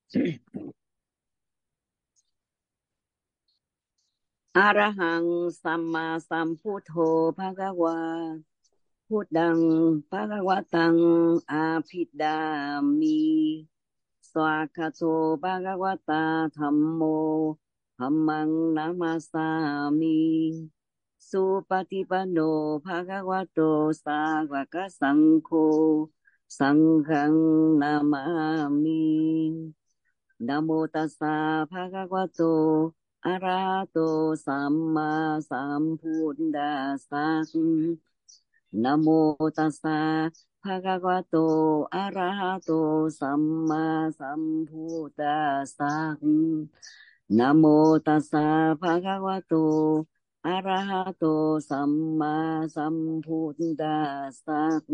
Arahang Samma Sambuddho Bhagava Buddhang Bhagavatam Abhidhami Swakato Bhagavata Dhammo Dhammang Namasami Supatipanno Bhagavato Sāvaka Saṅkho Saṅghang Namami Namo Tassa Bhagavato Arahato Samma Sambuddhassa Namo Tassa Bhagavato Arahato Samma Sambuddhassa Namo Tassa Bhagavato Arahato Samma Sambuddhassa.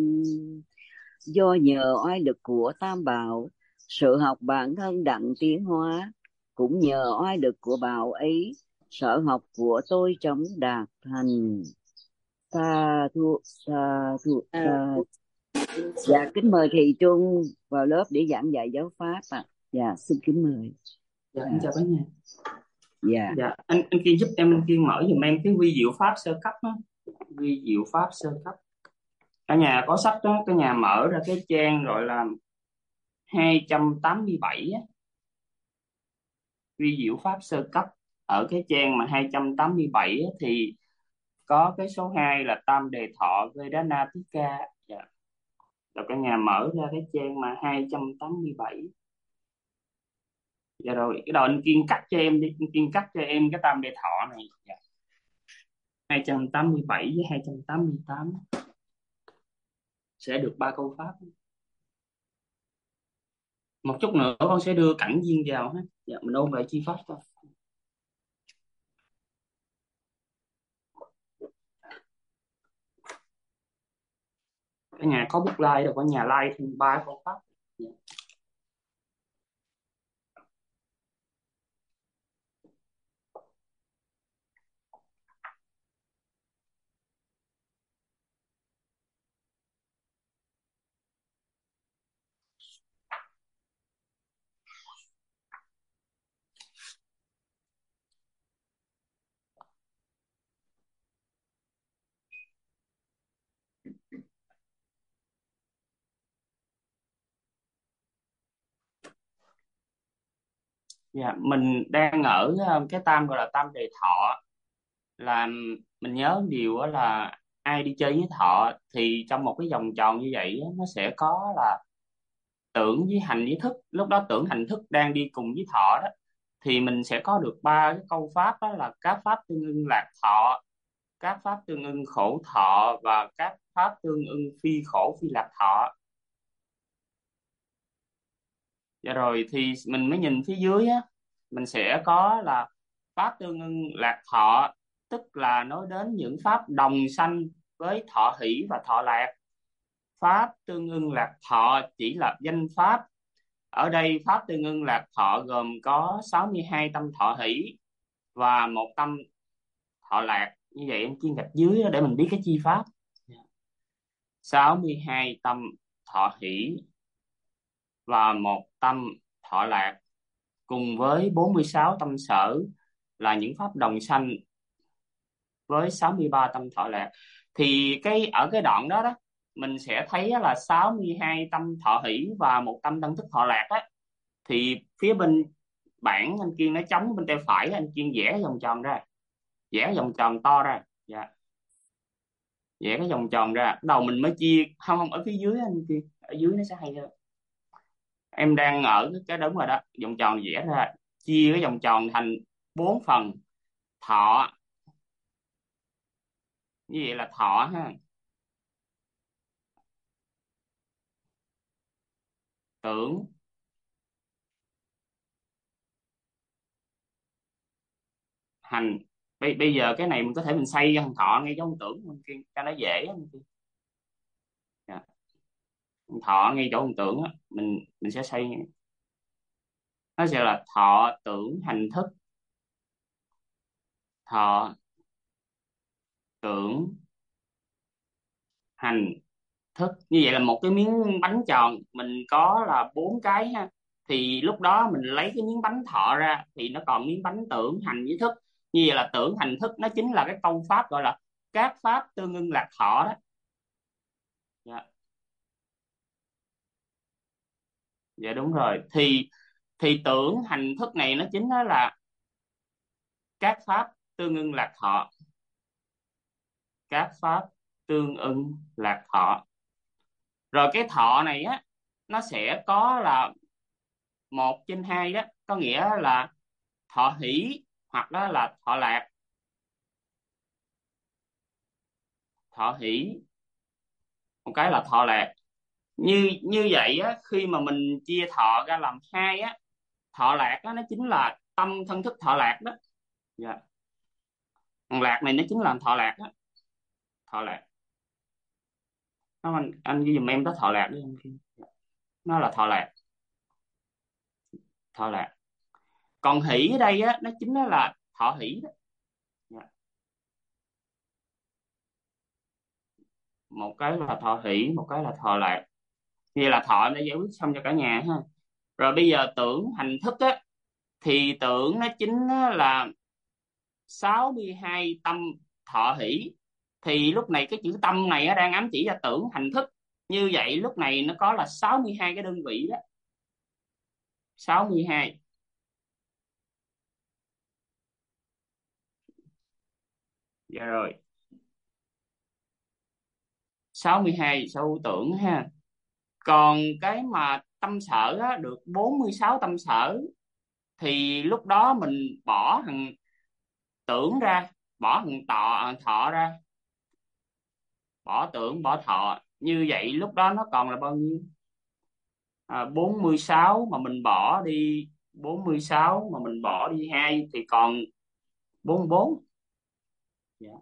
Do nhờ oai lực của Tam Bảo, sự học bản thân đặng tiến hóa, cũng nhờ oai lực của Bảo ấy, sở học của tôi chóng đạt thành. Sa thu, sa thu, sa. Dạ, kính mời Thị Trung vào lớp để giảng dạy giáo pháp ạ. Dạ, xin kính mời. Dạ, em chào bác nha. Dạ. Dạ, anh Kiên giúp em, anh Kiên mở giùm em cái vi diệu pháp sơ cấp á. Vi diệu pháp sơ cấp. Cả nhà có sách đó, cả nhà mở ra cái trang gọi là 287 á. Vi diệu pháp sơ cấp. Ở cái trang mà 287 á, thì có cái số 2 là Tam Đề Thọ Vedanatika. Dạ. Rồi cả nhà mở ra cái trang mà 287. Dạ rồi, cái đầu anh Kiên cắt cho em đi, anh Kiên cắt cho em cái Tam Đề Thọ này. Dạ. 287 với 288 sẽ được 3 câu pháp. Một chút nữa con sẽ đưa Cảnh Viên vào ha. Dạ, mình ôn lại chi pháp thôi. Cả nhà có book like rồi, cả nhà like thêm 3 câu pháp. Dạ. Dạ, mình đang ở cái tam gọi là Tam Đề Thọ, là mình nhớ điều đó là ai đi chơi với thọ thì trong một cái vòng tròn như vậy á, nó sẽ có là tưởng với hành với thức. Lúc đó tưởng hành thức đang đi cùng với thọ đó, thì mình sẽ có được 3 cái câu pháp, đó là các pháp tương ưng lạc thọ, các pháp tương ưng khổ thọ và các pháp tương ưng phi khổ phi lạc thọ. Dạ rồi thì mình mới nhìn phía dưới á, mình sẽ có là pháp tương ưng lạc thọ, tức là nói đến những pháp đồng sanh với thọ hỷ và thọ lạc. Pháp tương ưng lạc thọ chỉ là danh pháp. Ở đây pháp tương ưng lạc thọ gồm có 62 tâm thọ hỷ và 1 tâm thọ lạc. Như vậy em chiên gạch dưới để mình biết cái chi pháp. 62 tâm thọ hỷ và 1 tâm thọ lạc cùng với 46 tâm sở là những pháp đồng sanh với 63 tâm thọ lạc. Thì ở cái đoạn đó đó mình sẽ thấy là 62 tâm thọ hỷ và 1 tâm tân thức thọ lạc á, thì phía bên bảng anh Kiên nó trống bên tay phải, anh Kiên vẽ vòng tròn ra, vẽ vòng tròn to ra. Dạ, vẽ cái vòng tròn ra, đầu mình mới chia. Không, ở phía dưới anh Kiên, ở dưới nó sẽ hay hơn. Em đang ở cái đúng rồi đó, vòng tròn vẽ ra, chia cái vòng tròn thành 4 phần. Thọ, như vậy là thọ ha, tưởng, hành. Bây giờ cái này mình có thể mình xây ra thằng thọ ngay chỗ con tưởng bên kia cho nó dễ bên kia. Dạ. Thọ ngay chỗ con tưởng á, mình sẽ xây. Nó sẽ là thọ tưởng hành thức, thọ tưởng hành thức. Như vậy là một cái miếng bánh tròn mình có là 4 cái ha. thì lúc đó mình lấy cái miếng bánh thọ ra thì nó còn miếng bánh tưởng hành với thức. Như vậy là tưởng hành thức nó chính là cái câu pháp gọi là các pháp tương ưng lạc thọ đó. Dạ, dạ đúng rồi. Thì tưởng hành thức này nó chính đó là các pháp tương ưng lạc thọ, các pháp tương ưng lạc thọ. Rồi cái thọ này á nó sẽ có là một trên hai đó, có nghĩa là thọ hỷ hoặc đó là thọ lạc. Thọ hỷ một cái là thọ lạc. Như như vậy á, khi mà mình chia thọ ra làm hai á, thọ lạc á nó chính là tâm thân thức thọ lạc đó. Dạ. Còn lạc này nó chính là thọ lạc đó. Thọ lạc. Anh ghi giùm em đó, thọ lạc đi anh. Nó là thọ lạc. Thọ lạc. Còn hỷ ở đây á nó chính là thọ hỷ đó. Dạ. Một cái là thọ hỷ, một cái là thọ lạc. Như là thọ em đã giải quyết xong cho cả nhà ha. Rồi bây giờ tưởng hành thức á, thì tưởng nó chính là 62 tâm thọ hỷ. Thì lúc này cái chữ tâm này á, đang ám chỉ ra tưởng hành thức. Như vậy lúc này nó có là 62 cái đơn vị đó. 62. Dạ rồi. 62 sâu tưởng ha. Còn cái mà tâm sở á, được 46 tâm sở thì lúc đó mình bỏ thằng tưởng ra, bỏ thằng thọ ra, bỏ tưởng bỏ thọ. Như vậy lúc đó nó còn là bao nhiêu? 46 mà mình bỏ đi, 46 mà mình bỏ đi 2 thì còn 44. Dạ.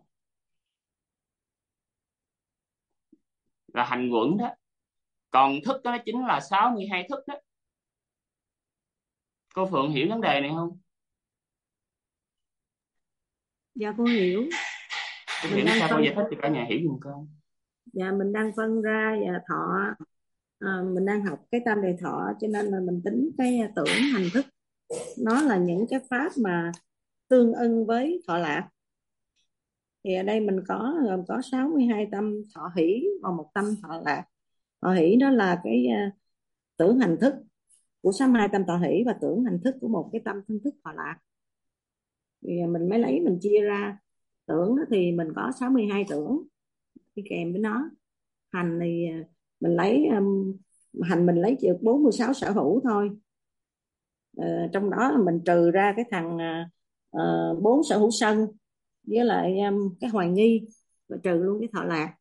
Là hành quẩn đó. Còn thức đó nó chính là 62 thức đó. Cô Phượng hiểu vấn đề này không? Dạ con hiểu. Cô Mình hiểu đang sao cô phân giải thích cho cả nhà hiểu giùm con. Dạ mình đang phân ra và thọ, mình đang học cái tam đề thọ cho nên là mình tính cái tưởng hành thức nó là những cái pháp mà tương ưng với thọ lạc. Thì ở đây mình gồm có 62 tâm thọ hỷ và một tâm thọ lạc. Thọ hỷ đó là cái tưởng hành thức của 62 tâm thọ hỷ và tưởng hành thức của một cái tâm thân thức thọ lạc. Thì mình mới lấy mình chia ra. Tưởng thì mình có 62 tưởng đi kèm với nó. Hành thì mình lấy hành mình lấy chữ 46 sở hữu thôi. Trong đó là mình trừ ra cái thằng 4 sở hữu sân với lại cái hoài nghi, và trừ luôn cái thọ lạc.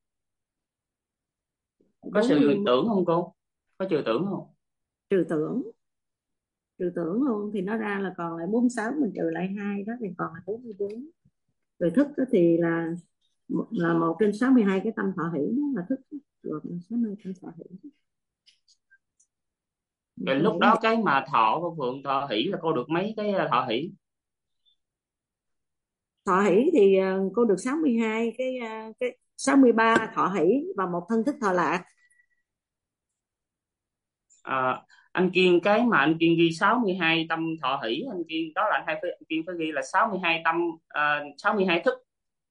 Có sự 40, tưởng không cô? Có trừ tưởng không? trừ tưởng luôn thì nó ra là còn lại 46, mình trừ lại 2 đó thì còn là 44. Rồi thức đó thì là 1 trên 62 cái tâm thọ hỷ đó là thức, rồi 60 tâm thọ hỷ. Rồi lúc đó cái mà thọ cô Phượng thọ hỷ là cô được mấy cái thọ hỷ? Thọ hỷ thì cô được 62 cái 63 thọ hỷ và một thân thức thọ lạc. Anh Kiên, cái mà anh Kiên ghi 62 tâm thọ hỷ, anh Kiên đó là anh Kiên phải ghi là 62 tâm, 62 thức.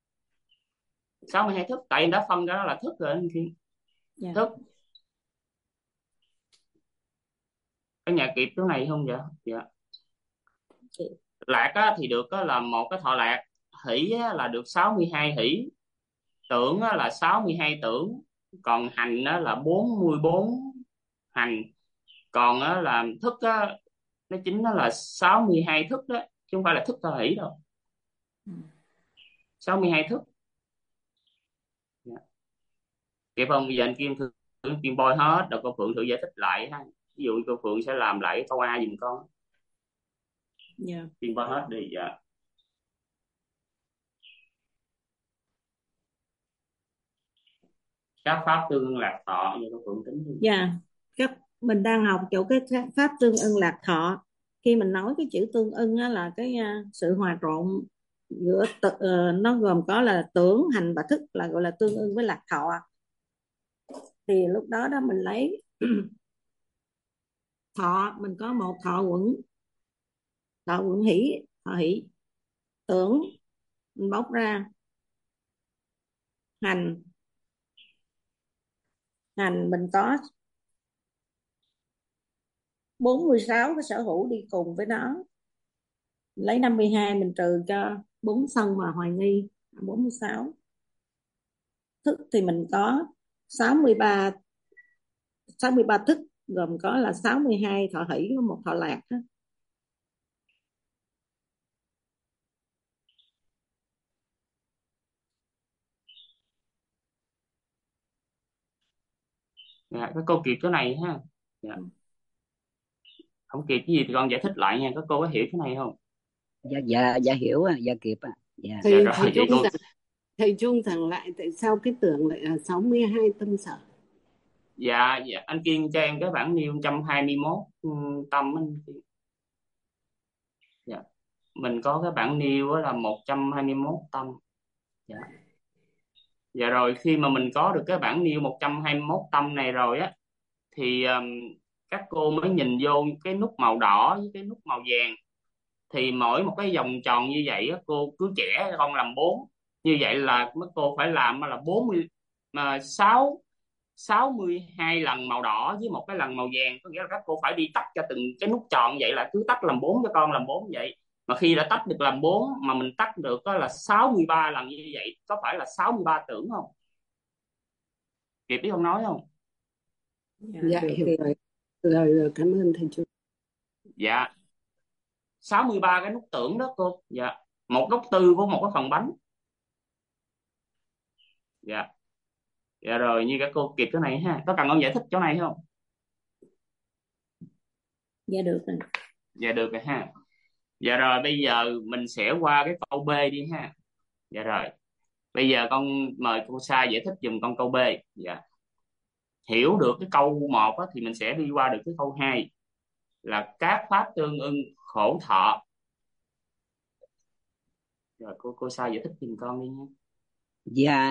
62 thức, tại em đã phân ra đó là thức rồi anh Kiên. Yeah. Thức. Cái nhà kịp chỗ này không vậy? Dạ. Lạc á, thì được á, là một cái thọ lạc. Hỷ á, là được 62 hỷ. Tưởng á, là 62 tưởng. Còn hành á, là 44 hành. Còn á, là thức á, nó chính nó là 62 thức đó, chứ không phải là thức thọ hỷ đâu. 62 thức. Dạ. Kịp không? Bây giờ anh Kim thử Kim bôi hết rồi cô Phượng thử giải thích lại ha. Ví dụ cô Phượng sẽ làm lại câu A giùm con. Yeah. Kim bôi hết đi. Dạ. Các pháp tương lạc thọ như cô Phượng tính đi. Dạ. Mình đang học chỗ cái pháp tương ưng lạc thọ. Khi mình nói cái chữ tương ưng á, là cái sự hòa trộn giữa nó gồm có là tưởng, hành và thức, là gọi là tương ưng với lạc thọ. Thì lúc đó mình lấy thọ mình có một thọ quận hỷ, thọ hỷ. Tưởng mình bóc ra. Hành mình có 46 cái sở hữu đi cùng với nó, lấy 52 mình trừ cho 4 sân và hoài nghi 46. Thức thì mình có 63 thức, gồm có là 62 thọ hỷ với một thọ lạc đó. Dạ, các cô kịp chỗ này ha. Dạ. Không kịp cái gì thì con giải thích lại nha, các cô có hiểu cái này không? Dạ hiểu dạ kịp dạ. Dạ rồi, Thầy vậy cô thầy Trung giảng lại tại sao cái tưởng lại là 62 tâm sở. dạ anh Kiên cho em cái bảng nêu 121 tâm anh Kiên. Dạ. Mình có cái bảng nêu là 121 tâm. Dạ. Dạ rồi, khi mà mình có được cái bảng nêu 121 tâm này rồi á thì các cô mới nhìn vô cái nút màu đỏ với cái nút màu vàng. Thì mỗi một cái vòng tròn như vậy á, cô cứ chẻ con làm 4. Như vậy là mấy cô phải làm là 62 lần màu đỏ với một cái lần màu vàng, có nghĩa là các cô phải đi tách cho từng cái nút tròn vậy, là cứ tách làm 4 cho con làm 4 vậy. Mà khi đã tách được làm 4 mà mình tách được đó là 63 lần như vậy, có phải là 63 tưởng không? Kịp biết không nói không? Dạ hiểu rồi, cảm ơn thầy Trung. Dạ 63 cái nút tưởng đó cô. Dạ, một góc tư của một cái phần bánh. Dạ. Dạ rồi, như các cô kịp chỗ này ha, có cần con giải thích chỗ này không? Dạ được rồi. Dạ được rồi ha. Dạ rồi, bây giờ mình sẽ qua cái câu B đi ha. Dạ rồi, bây giờ con mời cô Sa giải thích giùm con câu B. Dạ. Hiểu được cái câu 1 thì mình sẽ đi qua được cái câu 2 là các pháp tương ưng khổ thọ. Rồi cô Sa giải thích giùm con đi nha. Dạ,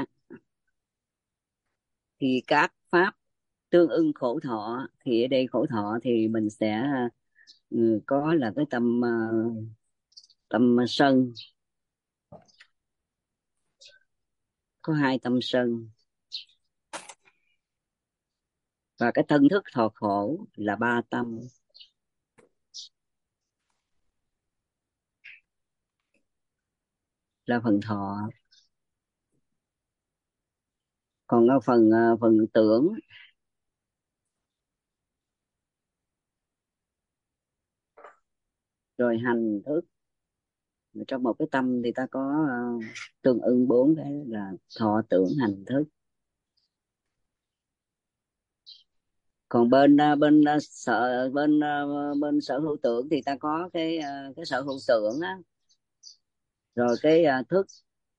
thì các pháp tương ưng khổ thọ, thì ở đây khổ thọ thì mình sẽ có là cái tâm sân, có 2 tâm sân, và cái thân thức thọ khổ là 3 tâm. Là phần thọ. Còn ở phần tưởng rồi hành thức, trong một cái tâm thì ta có tương ưng 4 cái là thọ tưởng hành thức. Còn bên sở hữu tưởng thì ta có cái sở hữu tưởng á, rồi cái thức.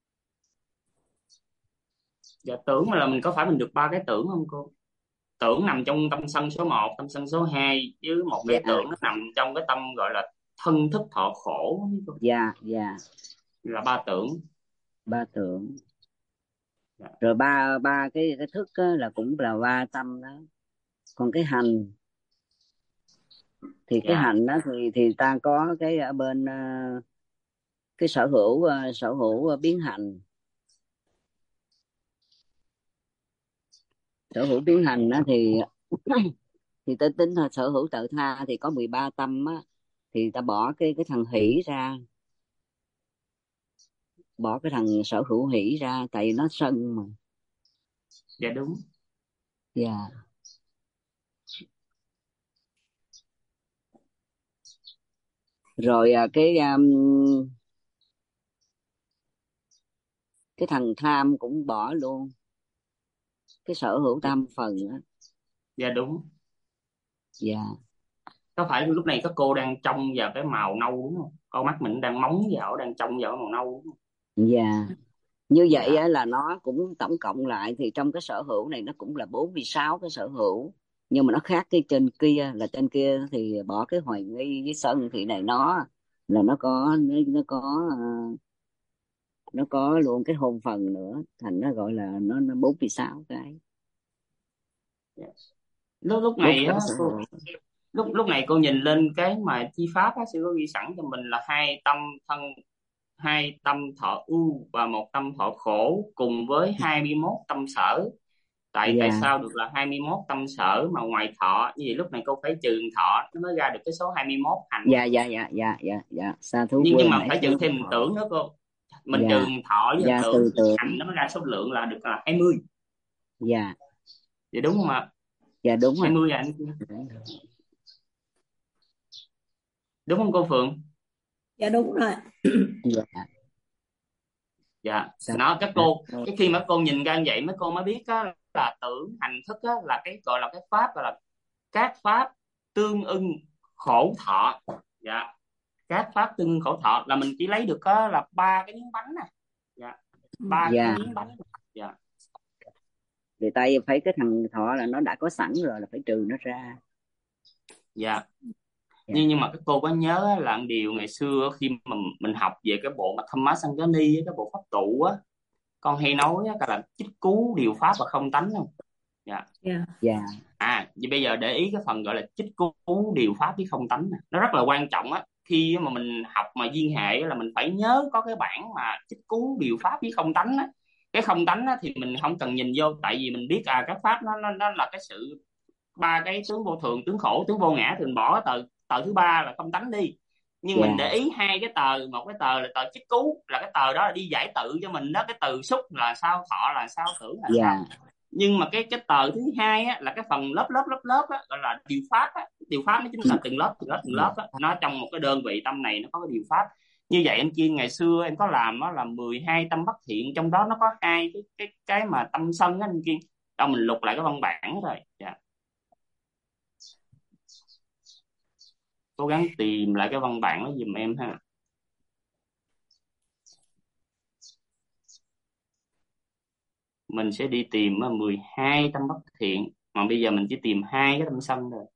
Dạ, tưởng mà là mình có phải mình được 3 cái tưởng không cô? Tưởng nằm trong tâm sân số 1, tâm sân số 2, với một cái Dạ. tưởng nó nằm trong cái tâm gọi là thân thức thọ khổ. Dạ Là 3 tưởng. 3 tưởng. Dạ. Rồi ba cái thức á, là cũng là 3 tâm đó. Còn cái hành thì cái hành đó thì ta có cái ở bên cái sở hữu biến hành. Sở hữu biến hành đó thì thì ta tính là sở hữu tự tha thì có 13 tâm á, thì ta bỏ cái thằng hỷ ra, bỏ cái thằng sở hữu hỷ ra, tại vì nó sân mà. Dạ đúng. Dạ. Rồi cái thằng tham cũng bỏ luôn, cái sở hữu tam phần á. Dạ đúng. Dạ. Có phải lúc này các cô đang trông vào cái màu nâu đúng không? Con mắt mình đang móng vào, đang trông vào cái màu nâu đúng không? Dạ. Như vậy Dạ. là nó cũng tổng cộng lại thì trong cái sở hữu này nó cũng là 46 cái sở hữu, nhưng mà nó khác cái trên kia, là trên kia thì bỏ cái hoài nghi với sân, thì này nó là nó có luôn cái hôn phần nữa, thành nó gọi là nó 46 cái. Lúc này á lúc lúc này cô nhìn lên cái mà chi pháp á, sư có ghi sẵn cho mình là hai tâm thọ ưu và một tâm thọ khổ cùng với 21 tâm sở. Tại Dạ sao được là 21 tâm sở mà ngoài thọ, như vậy lúc này cô phải trừ thọ nó mới ra được cái số 21 hành. dạ sa thú nhưng quên mà nãy phải sư. trừ thêm mình tưởng nữa cô, mình Dạ trừ thọ với dạ, tưởng từ thì từ. hành nó mới ra số lượng là được là 20. Dạ Vậy đúng không ạ? dạ đúng rồi. 20 là anh, đúng không cô Phượng? Dạ đúng rồi. Dạ Dạ sa nó các thú. cô, cái khi mà cô nhìn ra như vậy mấy cô mới biết á, là tưởng hành thức á, là cái gọi là cái pháp, gọi là các pháp tương ưng khổ thọ. Dạ, các pháp tương ưng khổ thọ là mình chỉ lấy được á, là ba cái miếng bánh nè. Dạ, ba cái Dạ, miếng bánh. Dạ thì tại phải cái thằng thọ là nó đã có sẵn rồi, là phải trừ nó ra. dạ. Dạ Nhưng mà các cô có nhớ á, là một điều ngày xưa khi mà mình học về cái bộ mà Thamma Sankani á, cái bộ pháp tụ á, con hay nói á, là chích cú điều pháp và không tánh không? Dạ. Dạ. dạ Vậy bây giờ để ý cái phần gọi là chích cú điều pháp với không tánh nè. Nó rất là quan trọng á. Khi mà mình học mà duyên hệ á, là mình phải nhớ có cái bảng mà chích cú điều pháp với không tánh á. Cái không tánh á, thì mình không cần nhìn vô, tại vì mình biết các pháp nó là cái sự ba cái tướng vô thường, tướng khổ, tướng vô ngã, thì mình bỏ tờ tờ thứ ba là không tánh đi. Nhưng mình để dạ ý hai cái tờ, một cái tờ là tờ chích cú, là cái tờ đó là đi giải tự cho mình đó, cái từ xúc là sao, thọ là sao, tưởng là sao. dạ Nhưng mà cái tờ thứ hai á, là cái phần lớp á, gọi là điều pháp á. Điều pháp nó chính là từng lớp á. Nó trong một cái đơn vị tâm này nó có cái điều pháp. Như vậy anh Kiên, ngày xưa em có làm đó là 12 tâm bất thiện, trong đó nó có hai cái mà tâm sân á anh Kiên. Đâu mình lục lại cái văn bản rồi. Dạ, cố gắng tìm lại cái văn bản đó giùm em ha. Mình sẽ đi tìm 12 tâm bất thiện, mà bây giờ mình chỉ tìm hai cái tâm sân rồi.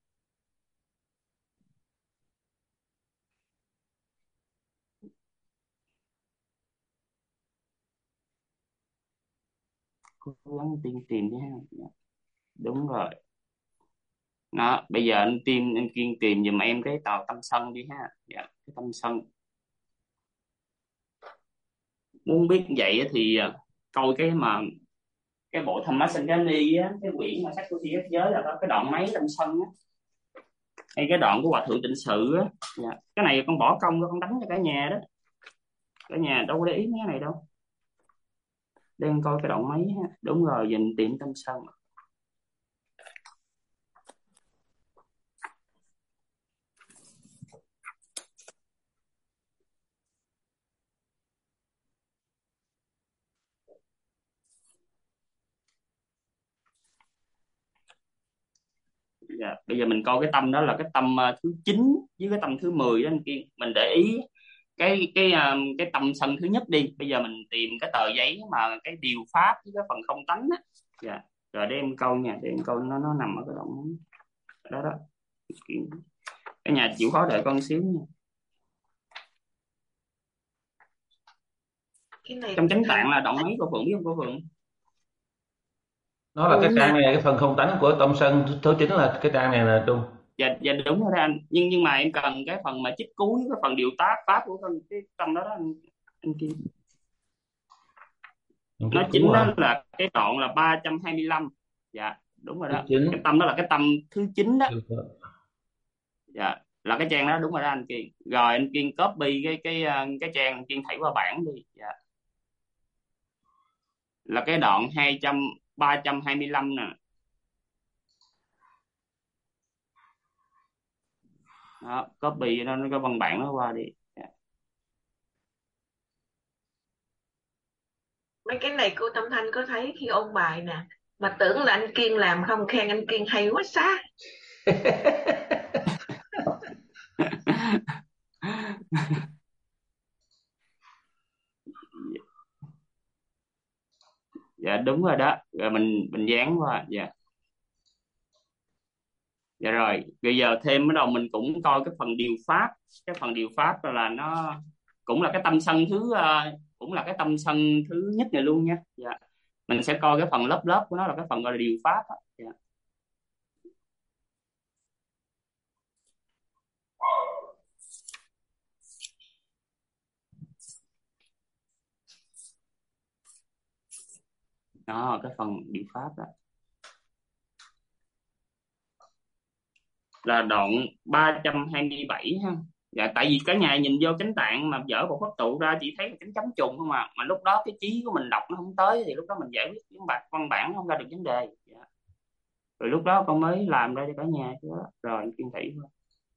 Cố gắng tìm đi ha. Dạ, đúng rồi. Đó, bây giờ anh Kiên tìm giùm em cái tàu tâm sân đi ha. Dạ, cái tâm sân. Muốn biết vậy á thì coi cái bộ Tham Sankani á, cái quyển mà sách của thế giới, là có cái đoạn mấy tâm sân á, hay cái đoạn của Hòa thượng Tịnh Sự á. Dạ. Cái này con bỏ công con đánh cho cả nhà đó, cả nhà đâu có để ý mấy cái này đâu. Đang coi cái đoạn mấy ha. Đúng rồi, dành tìm tâm sân. Dạ. Bây giờ mình coi cái tâm đó là cái tâm thứ 9 với cái tâm thứ 10 đó anh Kiên. Mình để ý cái tâm sân thứ nhất đi. Bây giờ mình tìm cái tờ giấy mà cái điều pháp với cái phần không tánh á. Dạ. Rồi để em câu nha, để em câu nó nằm ở cái đoạn đó đó. Cái nhà chịu khó đợi con xíu nha. Trong chánh tạng là đoạn mấy cô Phượng biết không cô Phượng? Nó là cái trang này, cái phần không tánh của tâm sân thứ 9 là cái trang này nè Trung. Dạ đúng rồi đó anh. Nhưng mà em cần cái phần mà chích cú với cái phần điều tác pháp của cái tâm đó đó anh Kiên. Nó chính đó là cái đoạn là 325. Dạ đúng rồi đó. Cái tâm đó là cái tâm thứ 9 đó. Dạ là cái trang đó, đúng rồi đó anh Kiên. Rồi anh Kiên copy cái trang, anh Kiên thảy qua bảng đi. Dạ, là cái đoạn 325 nè. Đó, copy nó cái văn bản nó qua đi. Dạ. Mấy cái này cô Tâm Thanh có thấy khi ôn bài nè, mà tưởng là anh Kiên làm không, khen anh Kiên hay quá xa. Dạ đúng rồi đó. Rồi mình dán qua. Dạ. Dạ rồi, bây giờ thêm bắt đầu mình cũng coi cái phần điều pháp. Cái phần điều pháp là nó cũng là cái tâm sân cũng là cái tâm sân thứ nhất này luôn nha. Dạ. Mình sẽ coi cái phần lớp của nó là cái phần gọi là điều pháp. Dạ. Đó, cái phần điều pháp đó là đoạn 327 ha. Dạ, tại vì cả nhà nhìn vô chánh tạng mà dở bộ pháp tụ ra chỉ thấy là chánh chấm trùng không à, mà lúc đó cái trí của mình đọc nó không tới thì lúc đó mình giải quyết văn bản nó không ra được vấn đề. Dạ. Rồi lúc đó con mới làm ra cho cả nhà chứ đó. Rồi anh Kiên Thị thôi.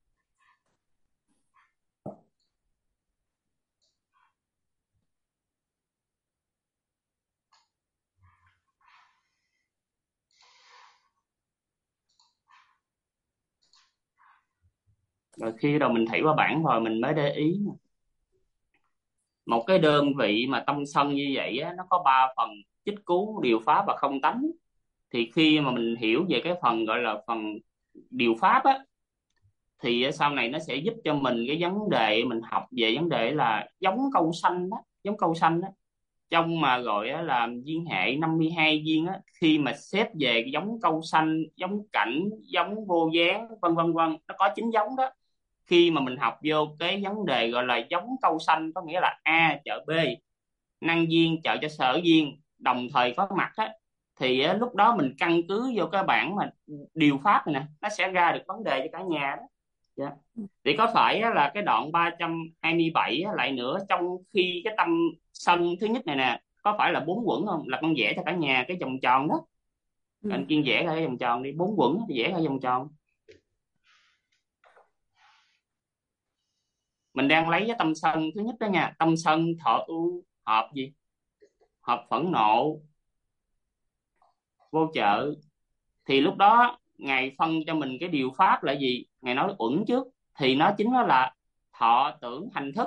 Rồi khi đầu mình thảy qua bản rồi mình mới để ý nè. Một cái đơn vị mà tâm sân như vậy á, nó có 3 phần: chích cứu, điều pháp và không tánh. Thì khi mà mình hiểu về cái phần gọi là phần điều pháp á, thì sau này nó sẽ giúp cho mình cái vấn đề mình học về vấn đề là giống câu sanh đó, giống câu sanh đó. Trong mà gọi là duyên hệ 52 duyên á, khi mà xếp về cái giống câu sanh, giống cảnh, giống vô gián, vân vân, nó có 9 giống đó. Khi mà mình học vô cái vấn đề gọi là giống câu sanh, có nghĩa là A trợ B, năng duyên trợ cho sở duyên đồng thời có mặt á, thì lúc đó mình căn cứ vô cái bản mà điều pháp này nè, nó sẽ ra được vấn đề cho cả nhà đó. Dạ. Thì có phải là cái đoạn 327 lại nữa, trong khi cái tâm sân thứ nhất này nè có phải là 4 quẩn không? Là con vẽ cho cả nhà cái vòng tròn đó. Anh Kiên vẽ ra cái vòng tròn đi, 4 quẩn thì vẽ ra vòng tròn. Mình đang lấy cái tâm sân thứ nhất đó nha. Tâm sân thọ ưu hợp gì? Hợp phẫn nộ vô trợ. Thì lúc đó Ngài phân cho mình cái điều pháp là gì? Ngài nói uẩn trước. Thì nó chính là thọ tưởng hành thức.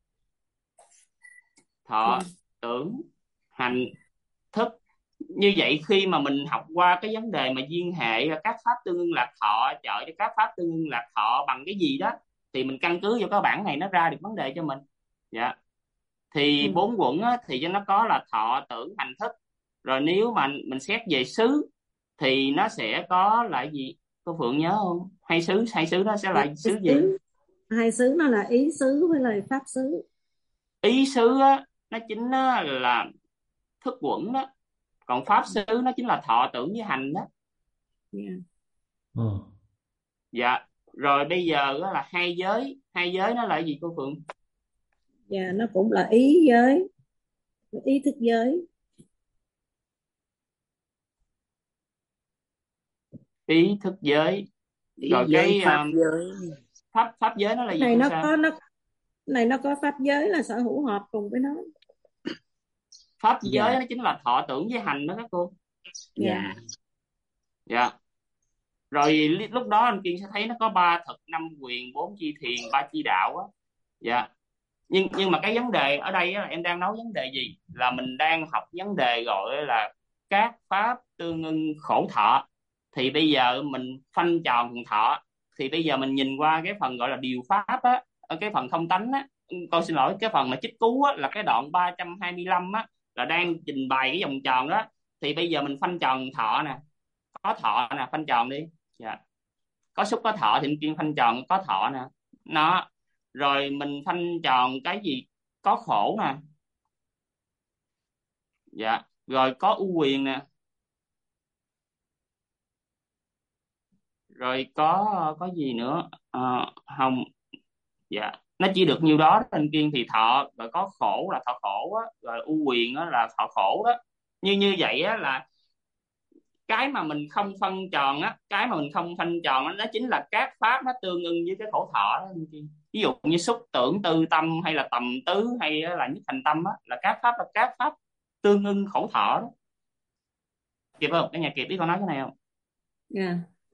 Thọ tưởng hành thức. Như vậy khi mà mình học qua cái vấn đề mà duyên hệ là các pháp tương ưng lạc thọ trợ cho các pháp tương ưng lạc thọ bằng cái gì đó, thì mình căn cứ vô cái bản này nó ra được vấn đề cho mình. Dạ. Thì 4 quẩn á, thì nó có là thọ tưởng hành thức. Rồi nếu mà mình xét về xứ thì nó sẽ có là gì? Cô Phượng nhớ không? Hai xứ đó sẽ là xứ gì? Hai xứ nó là ý xứ với lời pháp xứ. Ý xứ á, nó chính là thức quẩn đó. Còn pháp xứ nó chính là thọ tưởng với hành đó. Dạ. Rồi bây giờ đó là hai giới nó là gì cô Phượng? Dạ, nó cũng là ý giới, ý thức giới. Ý thức giới. Rồi cái pháp giới. Pháp giới nó là gì Này cô nó Sa? có nó có pháp giới là sở hữu hợp cùng với nó. Pháp giới nó chính là thọ tưởng với hành đó các cô. Dạ. Dạ. Rồi lúc đó anh Kiên sẽ thấy nó có 3 thực, 5 quyền, 4 chi thiền, 3 chi đạo á. Dạ. Nhưng mà cái vấn đề ở đây là em đang nói vấn đề gì? Là mình đang học vấn đề gọi là các pháp tương ưng khổ thọ. Thì bây giờ mình khoanh tròn thọ. Thì bây giờ mình nhìn qua cái phần gọi là điều pháp á, ở cái phần thông tánh á, con xin lỗi, cái phần mà chích cứu á, là cái đoạn 325 á, là đang trình bày cái vòng tròn đó. Thì bây giờ mình khoanh tròn thọ nè, có thọ nè, khoanh tròn đi. Dạ. Có xúc có thọ thì mình kiên khoanh tròn có thọ nè. Nó. Rồi mình khoanh tròn cái gì? Có khổ nè. Dạ. Rồi có ưu quyền nè. Rồi có gì nữa? Không. Dạ. Nó chỉ được nhiêu đó anh Kiên. Thì thọ rồi có khổ là thọ khổ á, rồi ưu quyền á là thọ khổ đó. Như vậy á là cái mà mình không phân tròn á, cái mà mình không phân tròn á, nó chính là các pháp nó tương ưng với cái khổ thọ đó anh Kiên. Ví dụ như xúc tưởng tư tâm hay là tầm tứ hay là nhất thành tâm á, là các pháp tương ưng khổ thọ đó. Kịp không? Cái nhà kịp biết con nói cái này không? Dạ.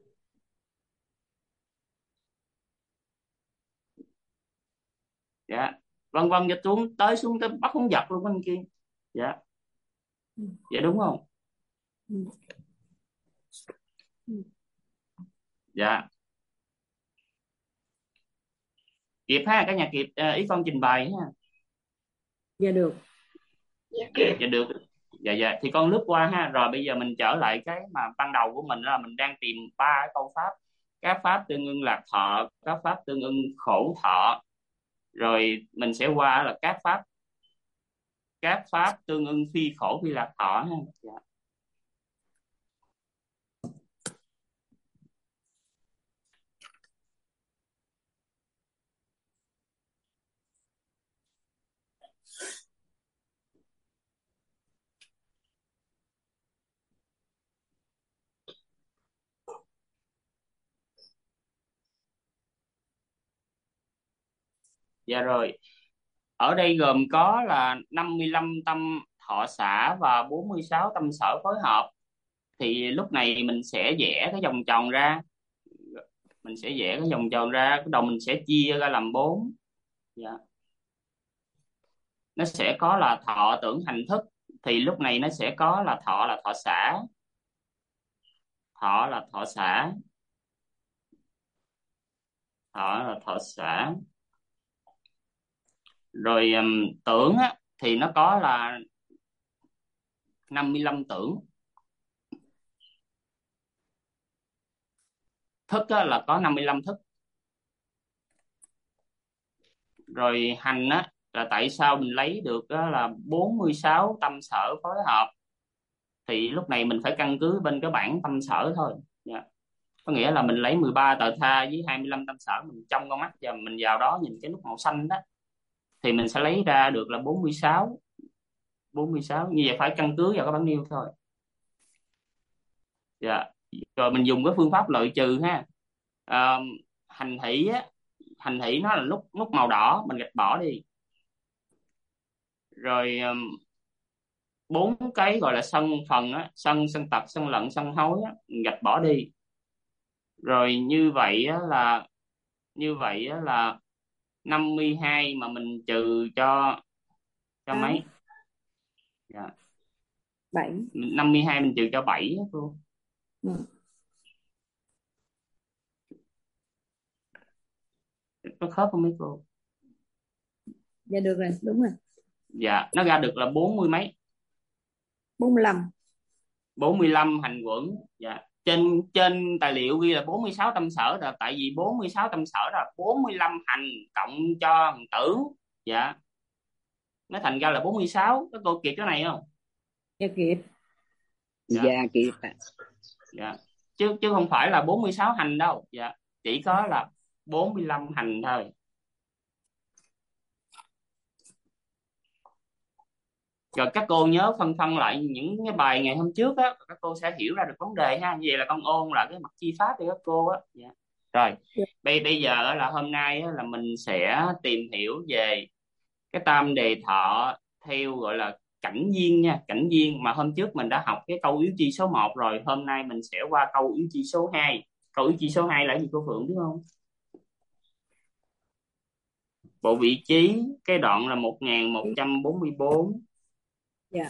Dạ. Vân vân, cho xuống tới bắt không giật luôn anh Kiên. Dạ. Dạ đúng không? Dạ. Kịp ha, cả nhà kịp ý con trình bày ha. Dạ được. Dạ được. Dạ. Thì con lướt qua ha. Rồi bây giờ mình trở lại cái mà ban đầu của mình là mình đang tìm 3 câu pháp. Các pháp tương ưng lạc thọ, các pháp tương ưng khổ thọ. Rồi mình sẽ qua là các pháp tương ưng phi khổ phi lạc thọ ha. Dạ. Dạ rồi, ở đây gồm có là 55 tâm thọ xã và 46 tâm sở phối hợp. Thì lúc này mình sẽ vẽ cái vòng tròn ra, cái đầu mình sẽ chia ra làm 4. Dạ. Nó sẽ có là thọ tưởng hành thức, thì lúc này nó sẽ có là thọ xã, thọ là thọ xã, thọ là thọ xã. Rồi tưởng á, thì nó có là 55 tưởng. Thức á, là có 55 thức. Rồi hành á, là tại sao mình lấy được á, là 46 tâm sở phối hợp. Thì lúc này mình phải căn cứ bên cái bảng tâm sở thôi. Dạ. Có nghĩa là mình lấy 13 tờ tha với 25 tâm sở, mình trong con mắt và mình vào đó nhìn cái nút màu xanh đó, thì mình sẽ lấy ra được là 46. Như vậy phải căn cứ vào cái bảng nêu thôi. Dạ. Rồi mình dùng cái phương pháp loại trừ ha. À, hành hỷ á, hành hỷ nó là nút màu đỏ, mình gạch bỏ đi. Rồi 4 cái gọi là sân phần á, sân tật, sân lận, sân hối á, mình gạch bỏ đi. Rồi như vậy á là 52 mà mình trừ cho mấy? Dạ. 7. 52 mình trừ cho 7 á cô. Ừ. Có khớp không mấy cô? Dạ được rồi, đúng rồi. Dạ, nó ra được là 40 mấy? 45. 45 hành quẩn. Dạ. Trên tài liệu ghi là 46 tâm sở, là tại vì 46 tâm sở là 45 hành cộng cho hành tưởng. Dạ. Nó thành ra là 46. Các cô kịp cái này không? Dạ kịp. Dạ kịp. Dạ. Chứ không phải là 46 hành đâu. Dạ. Chỉ có là 45 hành thôi. Rồi các cô nhớ phân lại những cái bài ngày hôm trước á, các cô sẽ hiểu ra được vấn đề ha. Như vậy là con ôn là cái mặt chi pháp cho các cô á. Dạ. Rồi, bây giờ là hôm nay á, là mình sẽ tìm hiểu về cái tam đề thọ theo gọi là cảnh duyên nha. Cảnh duyên mà hôm trước mình đã học cái câu yếu chi số 1 rồi, hôm nay mình sẽ qua câu yếu chi số 2. Câu yếu chi số 2 là gì cô Phượng biết không? Bộ vị trí, cái đoạn là 1144. Dạ.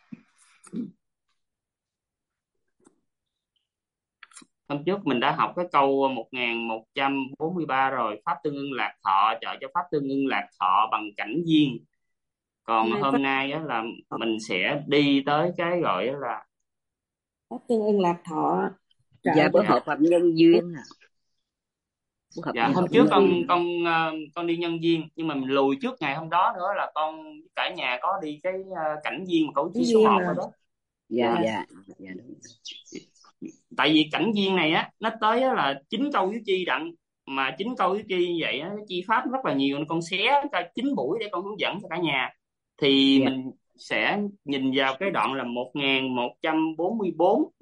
Hôm trước mình đã học cái câu 1143 rồi, pháp tương ưng lạc thọ trợ cho pháp tương ưng lạc thọ bằng cảnh duyên. Còn hôm nay á, là mình sẽ đi tới cái gọi là pháp tương ưng lạc thọ. Dạ bữa hợp hợp nhân duyên hả? Dạ hôm trước con đi nhân duyên, nhưng mà mình lùi trước ngày hôm đó nữa là con cả nhà có đi cái cảnh duyên mà câu chi số 1 rồi đó. Dạ. Tại vì cảnh duyên này á, nó tới á là 9 câu yếu chi đặng, mà 9 câu yếu chi như vậy á, cái chi pháp rất là nhiều, con xé ra 9 buổi để con hướng dẫn cho cả nhà. Thì mình sẽ nhìn vào cái đoạn là 1144.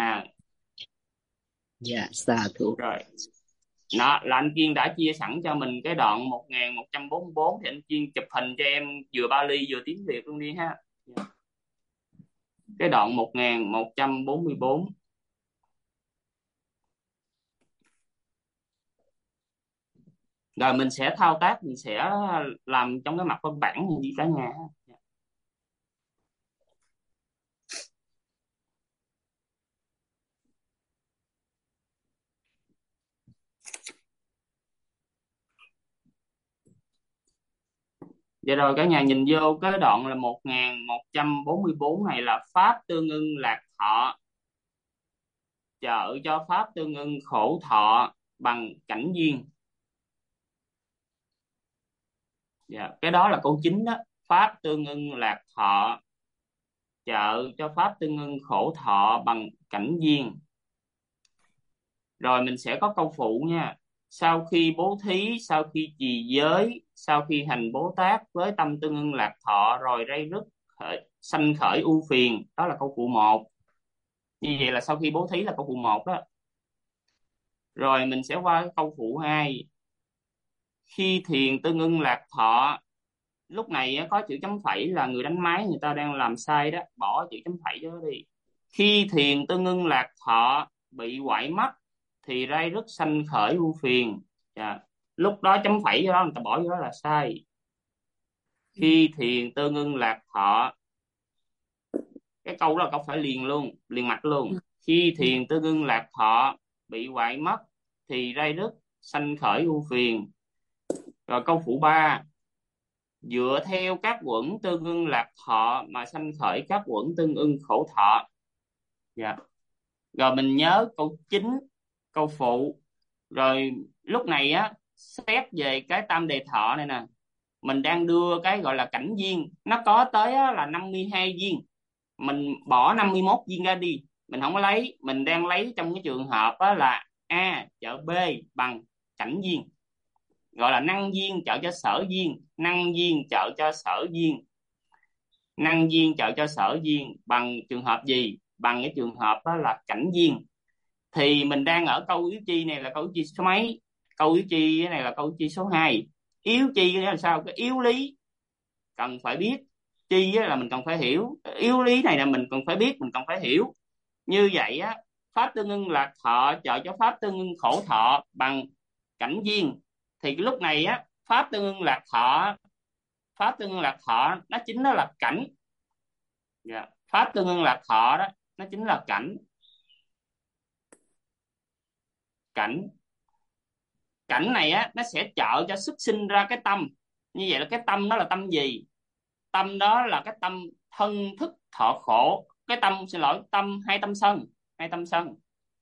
Dạ, xà thủ. Rồi. Đó, là anh Kiên đã chia sẵn cho mình cái đoạn 1144, thì anh Kiên chụp hình cho em vừa Bali vừa tiếng Việt luôn đi ha. Cái đoạn 1144. Rồi mình sẽ thao tác, mình sẽ làm trong cái mặt văn bản đi cả nhà. Vậy rồi cả nhà nhìn vô cái đoạn là 1144 này là pháp tương ưng lạc thọ trợ cho pháp tương ưng khổ thọ bằng cảnh duyên. Dạ, cái đó là câu chính đó. Pháp tương ưng lạc thọ trợ cho pháp tương ưng khổ thọ bằng cảnh duyên. Rồi mình sẽ có câu phụ nha. sau khi bố thí, sau khi trì giới, sau khi hành Bồ Tát với tâm tương ưng lạc thọ, rồi rây rứt sanh khởi ưu phiền. Đó là câu phụ 1. Như vậy là sau khi bố thí là câu phụ 1 đó. Rồi mình sẽ qua câu phụ 2. Khi thiền tương ưng lạc thọ, lúc này có chữ chấm phẩy là người đánh máy người ta đang làm sai đó, bỏ chữ chấm phẩy đó đi. Khi thiền tương ưng lạc thọ bị quải mất thì ray rứt sanh khởi ưu phiền. Lúc đó chấm phẩy đó người ta bỏ vô đó là sai. Khi thiền tương ưng lạc thọ, cái câu đó câu phải liền luôn, liền mạch luôn. Khi thiền tương ưng lạc thọ bị quải mất thì ray rứt sanh khởi ưu phiền. Rồi câu phụ 3. Dựa theo các uẩn tương ưng lạc thọ mà sanh khởi các uẩn tương ưng khổ thọ. Rồi mình nhớ câu 9, câu phụ. Rồi lúc này xét về cái tam đề thọ này nè, mình đang đưa cái gọi là cảnh duyên, nó có tới là 52 duyên, mình bỏ 51 duyên ra đi, mình không có lấy. Mình đang lấy trong cái trường hợp là A trợ B bằng cảnh duyên, gọi là năng duyên trợ cho sở duyên, năng duyên trợ cho sở duyên, năng duyên trợ cho sở duyên. Bằng trường hợp gì? Bằng cái trường hợp đó là cảnh duyên. Thì mình đang ở câu yếu chi này là câu yếu chi số mấy? Câu yếu chi này là câu yếu chi số 2. Yếu chi là sao? Cái yếu lý cần phải biết, chi là mình cần phải hiểu, yếu lý này là mình cần phải biết, mình cần phải hiểu. Như vậy pháp tương ưng lạc thọ trợ cho pháp tương ưng khổ thọ bằng cảnh duyên. Thì cái lúc này pháp tương ưng lạc thọ, pháp tương ưng lạc thọ nó chính đó là cảnh. Pháp tương ưng lạc thọ đó nó chính là cảnh. Cảnh này nó sẽ trợ cho xuất sinh ra cái tâm. Như vậy là cái tâm đó là tâm gì? Tâm đó là cái tâm thân thức thọ khổ. Cái tâm, xin lỗi, tâm hai tâm sân. Hai tâm sân.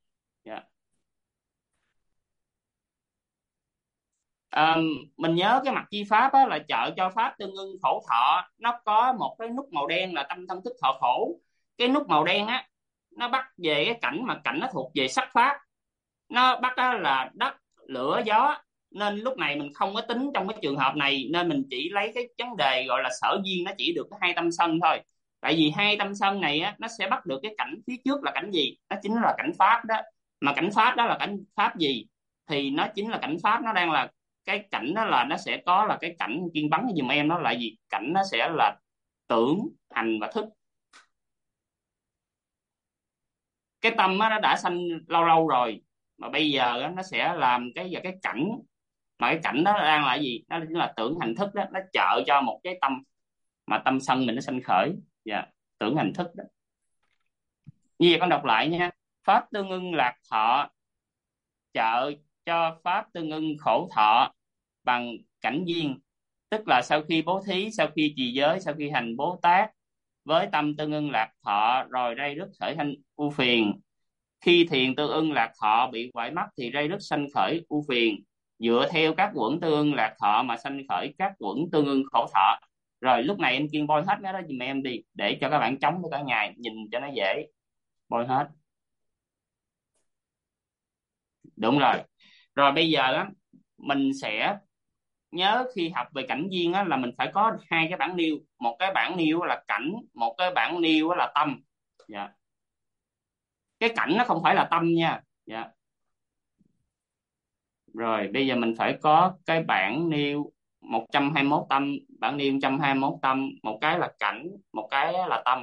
Mình nhớ cái mặt chi pháp là trợ cho pháp tương ưng khổ thọ, nó có một cái nút màu đen là tâm thân thức thọ khổ. Cái nút màu đen nó bắt về cái cảnh mà cảnh nó thuộc về sắc pháp, nó bắt là đất lửa gió, nên lúc này mình không có tính trong cái trường hợp này, nên mình chỉ lấy cái vấn đề gọi là sở duyên, nó chỉ được cái hai tâm sân thôi. Tại vì hai tâm sân này nó sẽ bắt được cái cảnh phía trước là cảnh gì? Nó chính là cảnh pháp đó. Mà cảnh pháp đó là cảnh pháp gì? Thì nó chính là cảnh pháp, nó đang là cái cảnh đó, là nó sẽ có là cái cảnh kiên bắn giùm em, nó là gì? Cảnh nó sẽ là tưởng, hành và thức. Cái tâm nó đã sanh lâu lâu rồi, mà bây giờ nó sẽ làm cái cảnh, mà cái cảnh đó đang là gì? Nó chính là tưởng hành thức đó, nó trợ cho một cái tâm mà tâm sân mình nó sanh khởi. Tưởng hành thức đó. Như vậy con đọc lại nha. Pháp tương ưng lạc thọ trợ cho pháp tương ưng khổ thọ bằng cảnh duyên, tức là sau khi bố thí, sau khi trì giới, sau khi hành Bồ Tát với tâm tương ưng lạc thọ, rồi rây rứt khởi sanh ưu phiền. Khi thiền tương ưng lạc thọ bị quải mất thì rây rứt sanh khởi ưu phiền. Dựa theo các uẩn tương ưng lạc thọ mà sanh khởi các uẩn tương ưng khổ thọ. Rồi lúc này em Kiên bôi hết cái đó giùm em đi, để cho các bạn chống với cả ngày nhìn cho nó dễ. Bôi hết. Đúng rồi. Rồi bây giờ mình sẽ nhớ khi học về cảnh duyên là mình phải có hai cái bảng nêu. Một cái bảng nêu là cảnh, một cái bảng nêu là tâm. Cái cảnh nó không phải là tâm nha. Rồi bây giờ mình phải có cái bảng nêu 121 tâm, bảng nêu 121 tâm, một cái là cảnh, một cái là tâm.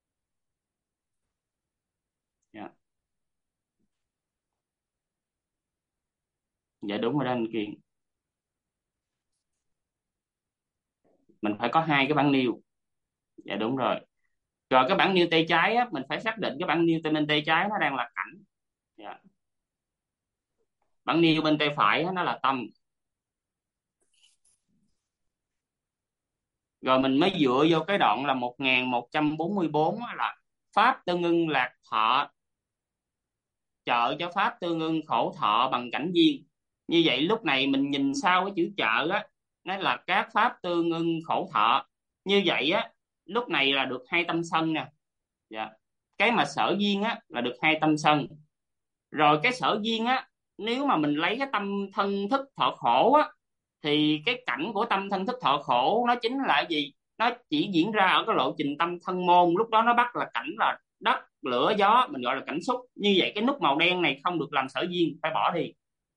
Dạ đúng rồi đó anh Kiên. Mình phải có hai cái bảng nêu. Dạ đúng rồi. Rồi cái bảng nêu tay trái mình phải xác định cái bảng nêu bên tay trái nó đang là cảnh. Bảng nêu bên tay phải nó là tâm. Rồi mình mới dựa vô cái đoạn là 1144 là pháp tương ưng lạc thọ trợ cho pháp tương ưng khổ thọ bằng cảnh duyên. Như vậy lúc này mình nhìn sau cái chữ trợ nó là các pháp tương ưng khổ thọ. Như vậy lúc này là được hai tâm sân nè. Cái mà sở duyên là được hai tâm sân. Rồi cái sở duyên nếu mà mình lấy cái tâm thân thức thọ khổ á, thì cái cảnh của tâm thân thức thọ khổ nó chính là cái gì? Nó chỉ diễn ra ở cái lộ trình tâm thân môn, lúc đó nó bắt là cảnh là đất lửa gió, mình gọi là cảnh xúc. Như vậy cái nút màu đen này không được làm sở duyên, phải bỏ đi.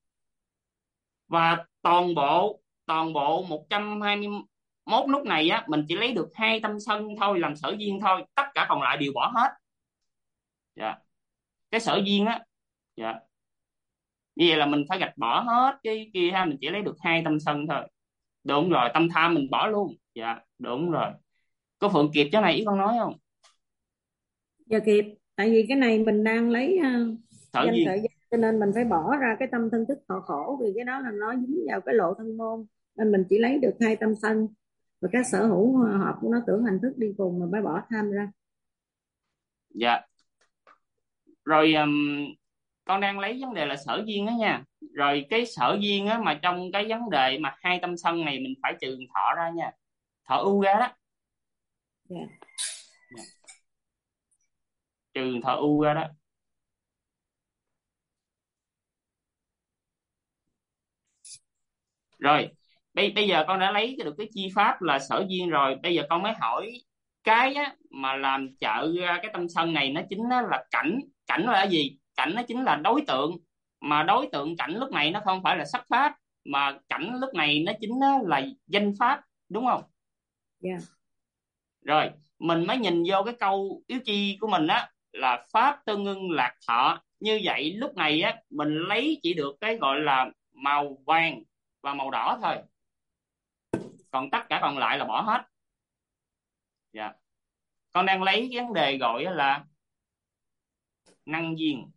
Và toàn bộ 121 nút này á, mình chỉ lấy được 2 tâm sân thôi làm sở duyên thôi, tất cả còn lại đều bỏ hết. Dạ. Cái sở duyên á, dạ, như vậy là mình phải gạch bỏ hết cái kia ha, mình chỉ lấy được 2 tâm sân thôi. Đúng rồi, tâm tham mình bỏ luôn. Dạ đúng rồi. Có Phượng kịp chỗ này ý con nói không? Giờ kịp, tại vì cái này mình đang lấy Sở danh duyên. sở danh, cho nên mình phải bỏ ra cái tâm thân thức thọ khổ, vì cái đó là nó dính vào cái lộ thân môn, nên mình chỉ lấy được 2 tâm sân, và các sở hữu hợp của nó tưởng hành thức đi cùng, mà phải bỏ tham ra. Dạ. Rồi con đang lấy vấn đề là sở duyên đó nha. Rồi cái sở duyên á, mà trong cái vấn đề mà 2 tâm sân này mình phải trừ thọ ra nha, thọ ưu ra đó. Dạ. Dạ. Trừ thọ ưu ra đó. Rồi bây giờ con đã lấy được cái chi pháp là sở duyên rồi, bây giờ con mới hỏi cái á, mà làm trợ ra cái tâm sân này, nó chính là cảnh. Cảnh là cái gì? Cảnh nó chính là đối tượng, mà đối tượng cảnh lúc này nó không phải là sắc pháp, mà cảnh lúc này nó chính là danh pháp, đúng không? Dạ. Rồi mình mới nhìn vô cái câu yếu chi của mình á, là pháp tương ngưng lạc thọ. Như vậy lúc này á, mình lấy chỉ được cái gọi là màu vàng và màu đỏ thôi, còn tất cả còn lại là bỏ hết. Dạ. Con đang lấy cái vấn đề gọi là năng duyên.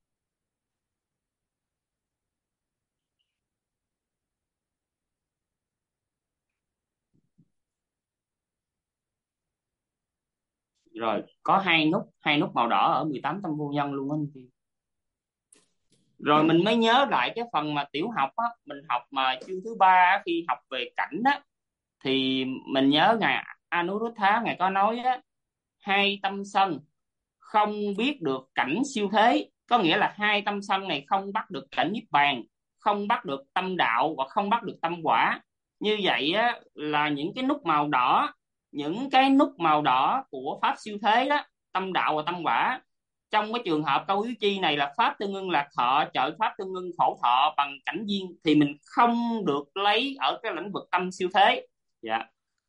Rồi có hai nút màu đỏ ở 18 tâm vô nhân luôn á anh chị. Rồi mình mới nhớ lại cái phần mà tiểu học á, mình học mà chương thứ 3 á, khi học về cảnh á, thì mình nhớ ngài Anuruddha ngài có nói á, 2 tâm sân không biết được cảnh siêu thế, có nghĩa là 2 tâm sân này không bắt được cảnh niết bàn, không bắt được tâm đạo và không bắt được tâm quả. Như vậy á, là những cái nút màu đỏ, những cái nút màu đỏ của pháp siêu thế đó, tâm đạo và tâm quả, trong cái trường hợp câu yếu chi này là pháp tương ưng lạc thọ trợ pháp tương ưng khổ thọ bằng cảnh duyên, thì mình không được lấy ở cái lĩnh vực tâm siêu thế. Dạ.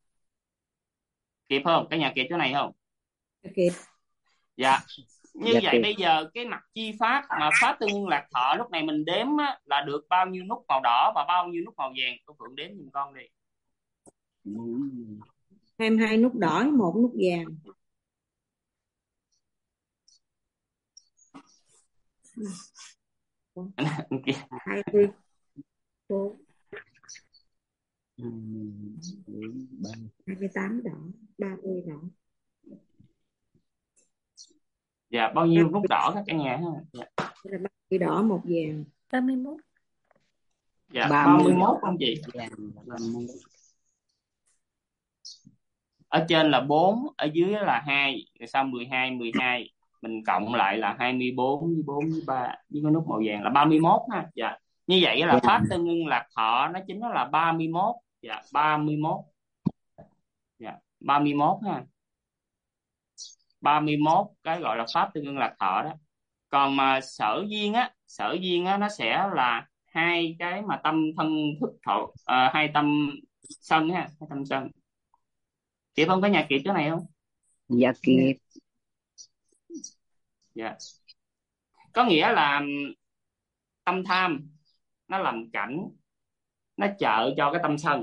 Kịp không? Cả nhà kịp chỗ này không? Kịp. Dạ. Như Dạ vậy kịp. bây giờ cái mặt chi pháp mà pháp tương ưng lạc thọ lúc này mình đếm á, là được bao nhiêu nút màu đỏ và bao nhiêu nút màu vàng? Cô Phượng đếm giùm con đi. 22 nút đỏ, 1 nút vàng. Kia. 24, 3. 28 đỏ, 30 đỏ. Dạ, bao nhiêu nút đỏ các cả nhà ha? Dạ. Là 30 đỏ, 1 vàng. 31. Dạ, 30 31 không chị? vàng là 30. Ở trên là 4, ở dưới là 2, rồi sau 12, mình cộng lại là 24 với 4 với 3 với cái nút màu vàng là 31 ha. Dạ. Như vậy là pháp tương ưng lạc thọ nó chính là 31. Dạ, 31. Dạ, 31 ha. 31 cái gọi là pháp tương ưng lạc thọ đó. Còn mà sở duyên á nó sẽ là 2 cái mà tâm thân thức thọ, 2 tâm sân ha, 2 tâm sân. Kịp không, có nhà kịp chỗ này không? Dạ kịp. Dạ. Có nghĩa là tâm tham nó làm cảnh, nó trợ cho cái tâm sân.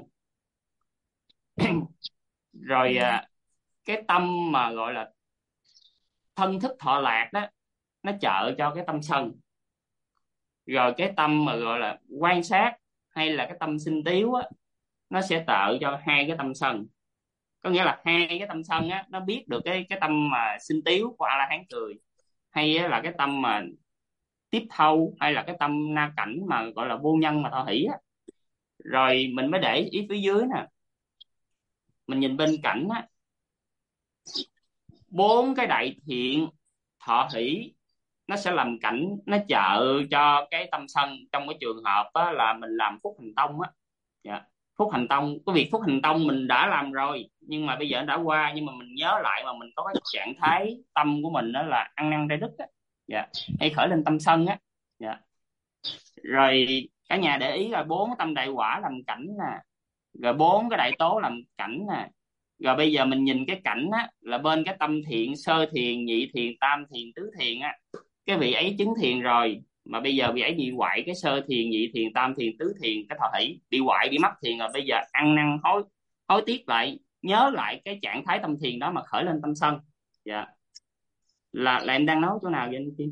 Rồi cái tâm mà gọi là thân thức thọ lạc đó, nó trợ cho cái tâm sân. Rồi cái tâm mà gọi là quan sát hay là cái tâm sinh tiếu á, nó sẽ trợ cho 2 cái tâm sân. Có nghĩa là 2 cái tâm sân á, nó biết được cái tâm mà sinh tiếu của A La Hán cười, hay là cái tâm mà tiếp thâu, hay là cái tâm na cảnh mà gọi là vô nhân mà thọ hỷ á. Rồi mình mới để ý phía dưới nè, mình nhìn bên cạnh á, 4 cái đại thiện thọ hỷ nó sẽ làm cảnh, nó trợ cho cái tâm sân trong cái trường hợp á, là mình làm phúc hành tông á. Dạ. Phúc hành tông, cái việc phúc hành tông mình đã làm rồi nhưng mà bây giờ nó đã qua, nhưng mà mình nhớ lại mà mình có cái trạng thái tâm của mình đó là ăn năn trái đức á. Dạ. Hay khởi lên tâm sân á. Dạ. Rồi cả nhà để ý là 4 tâm đại quả làm cảnh nè, rồi 4 cái đại tố làm cảnh nè. Rồi bây giờ mình nhìn cái cảnh á, là bên cái tâm thiện, sơ thiền, nhị thiền, tam thiền, tứ thiền á, cái vị ấy chứng thiền rồi mà bây giờ vị ấy bị hoại cái sơ thiền, nhị thiền, tam thiền, tứ thiền, cái thọ hỷ bị hoại, bị mất thiền rồi. Bây giờ ăn năn hối hối tiếc lại, nhớ lại cái trạng thái tâm thiền đó mà khởi lên tâm sân. Dạ. Là em đang nói chỗ nào vậy anh Kim?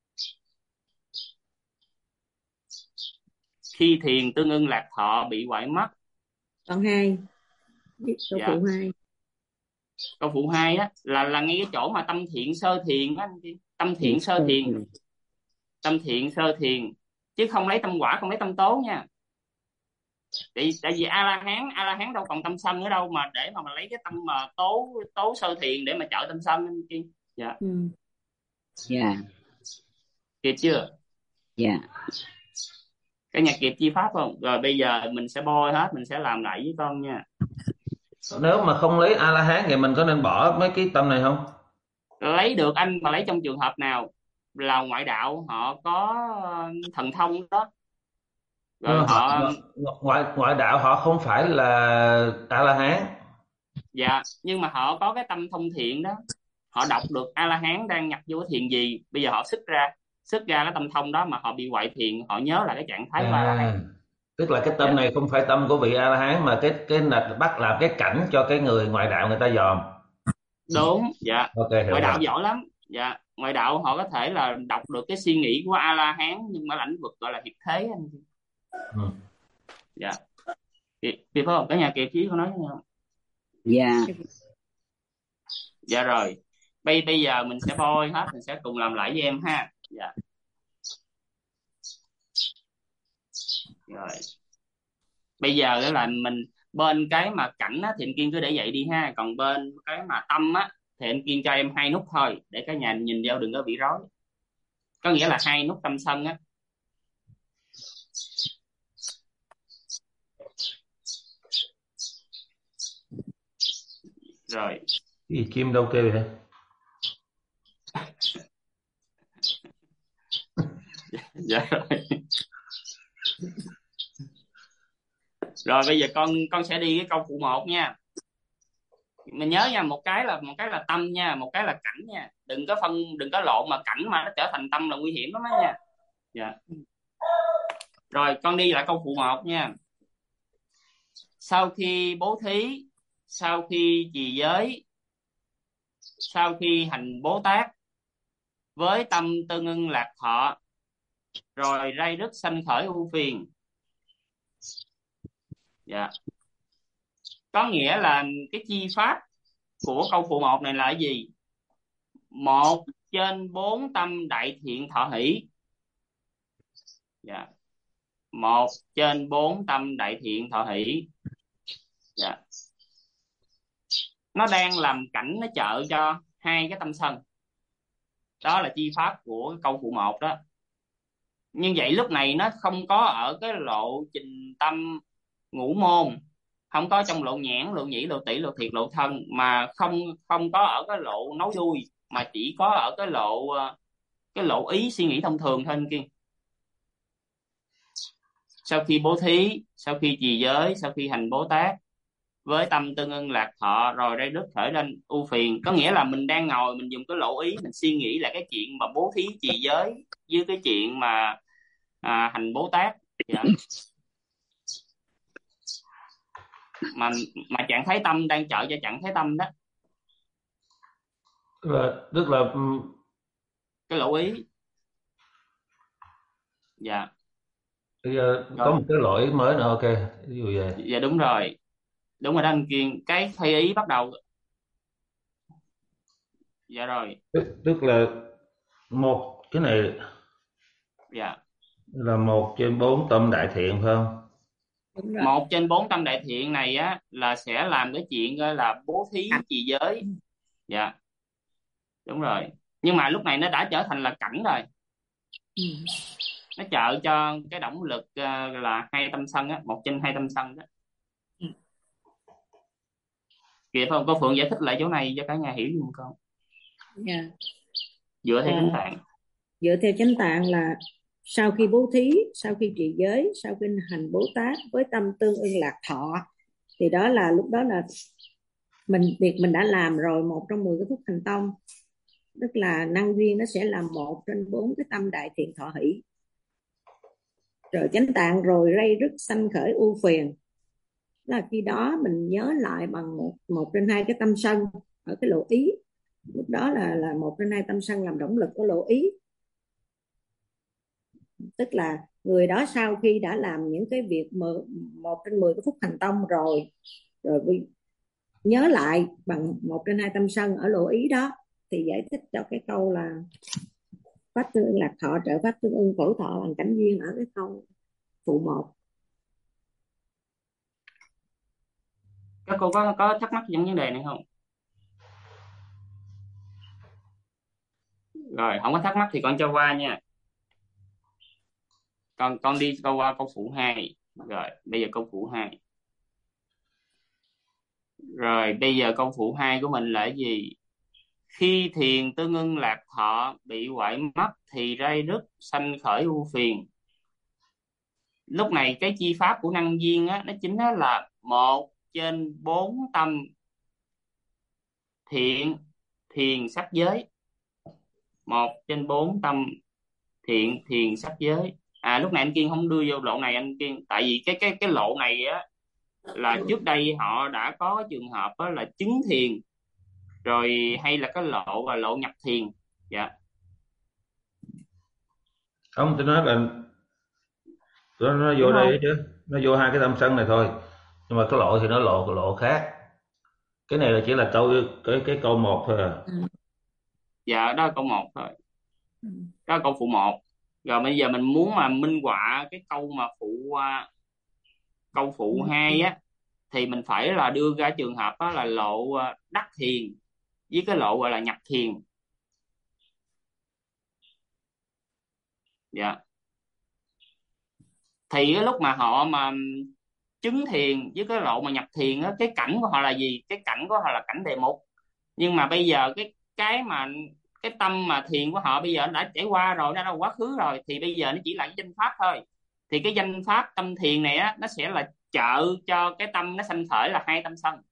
Khi thiền tương ưng lạc thọ bị hoại mất. Còn 2, câu Dạ. phụ 2. Câu phụ 2 á là ngay cái chỗ mà tâm thiện sơ thiền á anh Kim. Tâm thiện sơ thiền, tâm thiện sơ thiền, chứ không lấy tâm quả, không lấy tâm tố nha. Tại vì a la hán đâu còn tâm sân nữa đâu mà để mà lấy cái tâm mà tố sơ thiền để mà trợ tâm sân anh Kim. Dạ. Dạ. Kịp chưa? Dạ. Cả nhà kịp chi pháp không? Rồi bây giờ mình sẽ bôi hết, mình sẽ làm lại với con nha. Nếu mà không lấy a la hán thì mình có nên bỏ mấy cái tâm này không? Lấy được anh, mà lấy trong trường hợp nào là ngoại đạo họ có thần thông đó, rồi ngoại đạo họ không phải là a la hán. Dạ, nhưng mà họ có cái tâm thông thiện đó, họ đọc được a la hán đang nhập vô cái thiền gì, bây giờ họ xuất ra cái tâm thông đó mà họ bị hoại thiền, họ nhớ là cái trạng thái của a la hán. Tức là cái tâm này không phải tâm của vị a la hán mà cái là bắt làm cái cảnh cho cái người ngoại đạo người ta dòm. Đúng. Dạ. Okay, ngoại đạo giỏi lắm. Dạ, ngoại đạo họ có thể là đọc được cái suy nghĩ của a la hán nhưng mà lĩnh vực gọi là hiệp thế anh. Dạ. Kịp phải không? Cả nhà kịp chứ, con nói không? Dạ. Dạ rồi. Bây giờ mình sẽ bôi hết, mình sẽ cùng làm lại với em ha. Dạ. Rồi. Bây giờ đó là mình bên cái mà cảnh á, thì anh Kiên cứ để vậy đi ha. Còn bên cái mà tâm á thì anh Kiên cho em 2 nút thôi để cả nhà nhìn vô đừng có bị rối. Có nghĩa là 2 nút tâm sân á. Rồi. Cái chim đâu kêu vậy? Dạ rồi. Rồi bây giờ con sẽ đi cái câu phụ 1 nha. Mình nhớ nha, một cái là tâm nha, một cái là cảnh nha. Đừng có lộn mà cảnh mà nó trở thành tâm là nguy hiểm lắm đó nha. Dạ. Rồi con đi lại câu phụ 1 nha. Sau khi bố thí, sau khi trì giới, sau khi hành Bố Tát, với tâm tương ưng lạc thọ, rồi ray rứt sanh khởi ưu phiền. Dạ. Có nghĩa là cái chi pháp của câu phụ 1 này là cái gì? 1 trên 4 tâm đại thiện thọ hỷ. Dạ. 1 trên 4 tâm đại thiện thọ hỷ. Dạ. Nó đang làm cảnh, nó trợ cho 2 cái tâm sân. Đó là chi pháp của câu phụ 1 đó. Nhưng vậy lúc này nó không có ở cái lộ trình tâm ngũ môn, không có trong lộ nhãn, lộ nhĩ, lộ tỷ, lộ thiệt, lộ thân, mà không có ở cái lộ nói vui, mà chỉ có ở cái lộ ý suy nghĩ thông thường thôi anh Kiên. Sau khi bố thí, sau khi trì giới, sau khi hành Bố Tát, với tâm tương ưng lạc thọ, rồi ray rứt khởi lên ưu phiền. Có nghĩa là mình đang ngồi, mình dùng cái lộ ý, mình suy nghĩ là cái chuyện mà bố thí trì giới với cái chuyện mà hành Bố Tát. Dạ. Mà trạng thái tâm đang trợ cho trạng thái tâm đó. Tức là cái lộ ý. Dạ. Bây giờ có một cái lỗi mới nữa. Ok, ví dụ vậy. Dạ đúng rồi đó anh Kiên. Cái thay ý bắt đầu. Dạ rồi. Tức là một cái này. Dạ. Là 1 trên 4 tâm đại thiện phải không? 1 trên 4 tâm đại thiện này á là sẽ làm cái chuyện gọi là bố thí trì giới. Dạ. Đúng rồi. nhưng mà lúc này nó đã trở thành là cảnh rồi. Ừ. Nó trợ cho cái động lực là hai tâm sân á, một trên hai tâm sân đó. Ừ. Kịp không? Cô Phượng giải thích lại chỗ này cho cả nhà hiểu giùm con. Dạ. Dựa theo chánh À, tạng. dựa theo chánh tạng là sau khi bố thí, sau khi trì giới, sau khi hành Bồ Tát với tâm tương ưng lạc thọ, thì đó là lúc đó là việc mình đã làm rồi, một trong 10 cái phúc thành tông, tức là năng duyên nó sẽ là một trên 4 cái tâm đại thiện thọ hỷ. Rồi chánh tạng rồi rây rứt sanh khởi ưu phiền, là khi đó mình nhớ lại bằng một trên hai cái tâm sân ở cái lộ ý. Lúc đó là một trên hai tâm sân làm động lực của lộ ý, tức là người đó sau khi đã làm những cái việc một trên 10 cái phúc thành tông rồi nhớ lại bằng một trên hai tâm sân ở lộ ý đó, thì giải thích cho cái câu là pháp tương ưng lạc thọ trợ pháp tương ưng khổ thọ bằng cảnh duyên ở cái câu phụ 1. Các cô có thắc mắc trong vấn đề này không? Rồi không có thắc mắc thì con cho qua nha. Con đi qua câu phụ 2. Rồi bây giờ câu phụ 2. Rồi bây giờ câu phụ 2 của mình là cái gì? Khi thiền tương ưng lạc thọ bị hoại mất thì ray rứt sanh khởi ưu phiền. Lúc này cái chi pháp của năng duyên á, nó chính là 1 trên 4 tâm thiện thiền sắc giới. 1 trên 4 tâm thiện thiền sắc giới. Lúc này anh Kiên không đưa vô lộ này anh Kiên, tại vì cái lộ này á là trước đây họ đã có trường hợp á là chứng thiền rồi, hay là cái lộ và lộ nhập thiền. Dạ. Không, tôi nói là nó vô Đúng đây không? chứ, nó vô hai cái tâm sân này thôi, nhưng mà cái lộ thì nó lộ khác. Cái này là chỉ là cái câu 1 thôi à. Dạ, đó là câu 1 thôi. Đó là câu phụ 1. Rồi bây giờ mình muốn mà minh họa cái câu mà câu phụ 2 á, thì mình phải là đưa ra trường hợp đó là lộ đắc thiền với cái lộ gọi là nhập thiền. Dạ. Thì cái lúc mà họ mà chứng thiền với cái lộ mà nhập thiền á, cái cảnh của họ là gì? Cái cảnh của họ là cảnh đề mục. Nhưng mà bây giờ cái tâm mà thiền của họ bây giờ nó đã trải qua rồi, nó đã quá khứ rồi, thì bây giờ nó chỉ là cái danh pháp thôi. Thì cái danh pháp tâm thiền này á, nó sẽ là trợ cho cái tâm nó sanh khởi là hai tâm sân.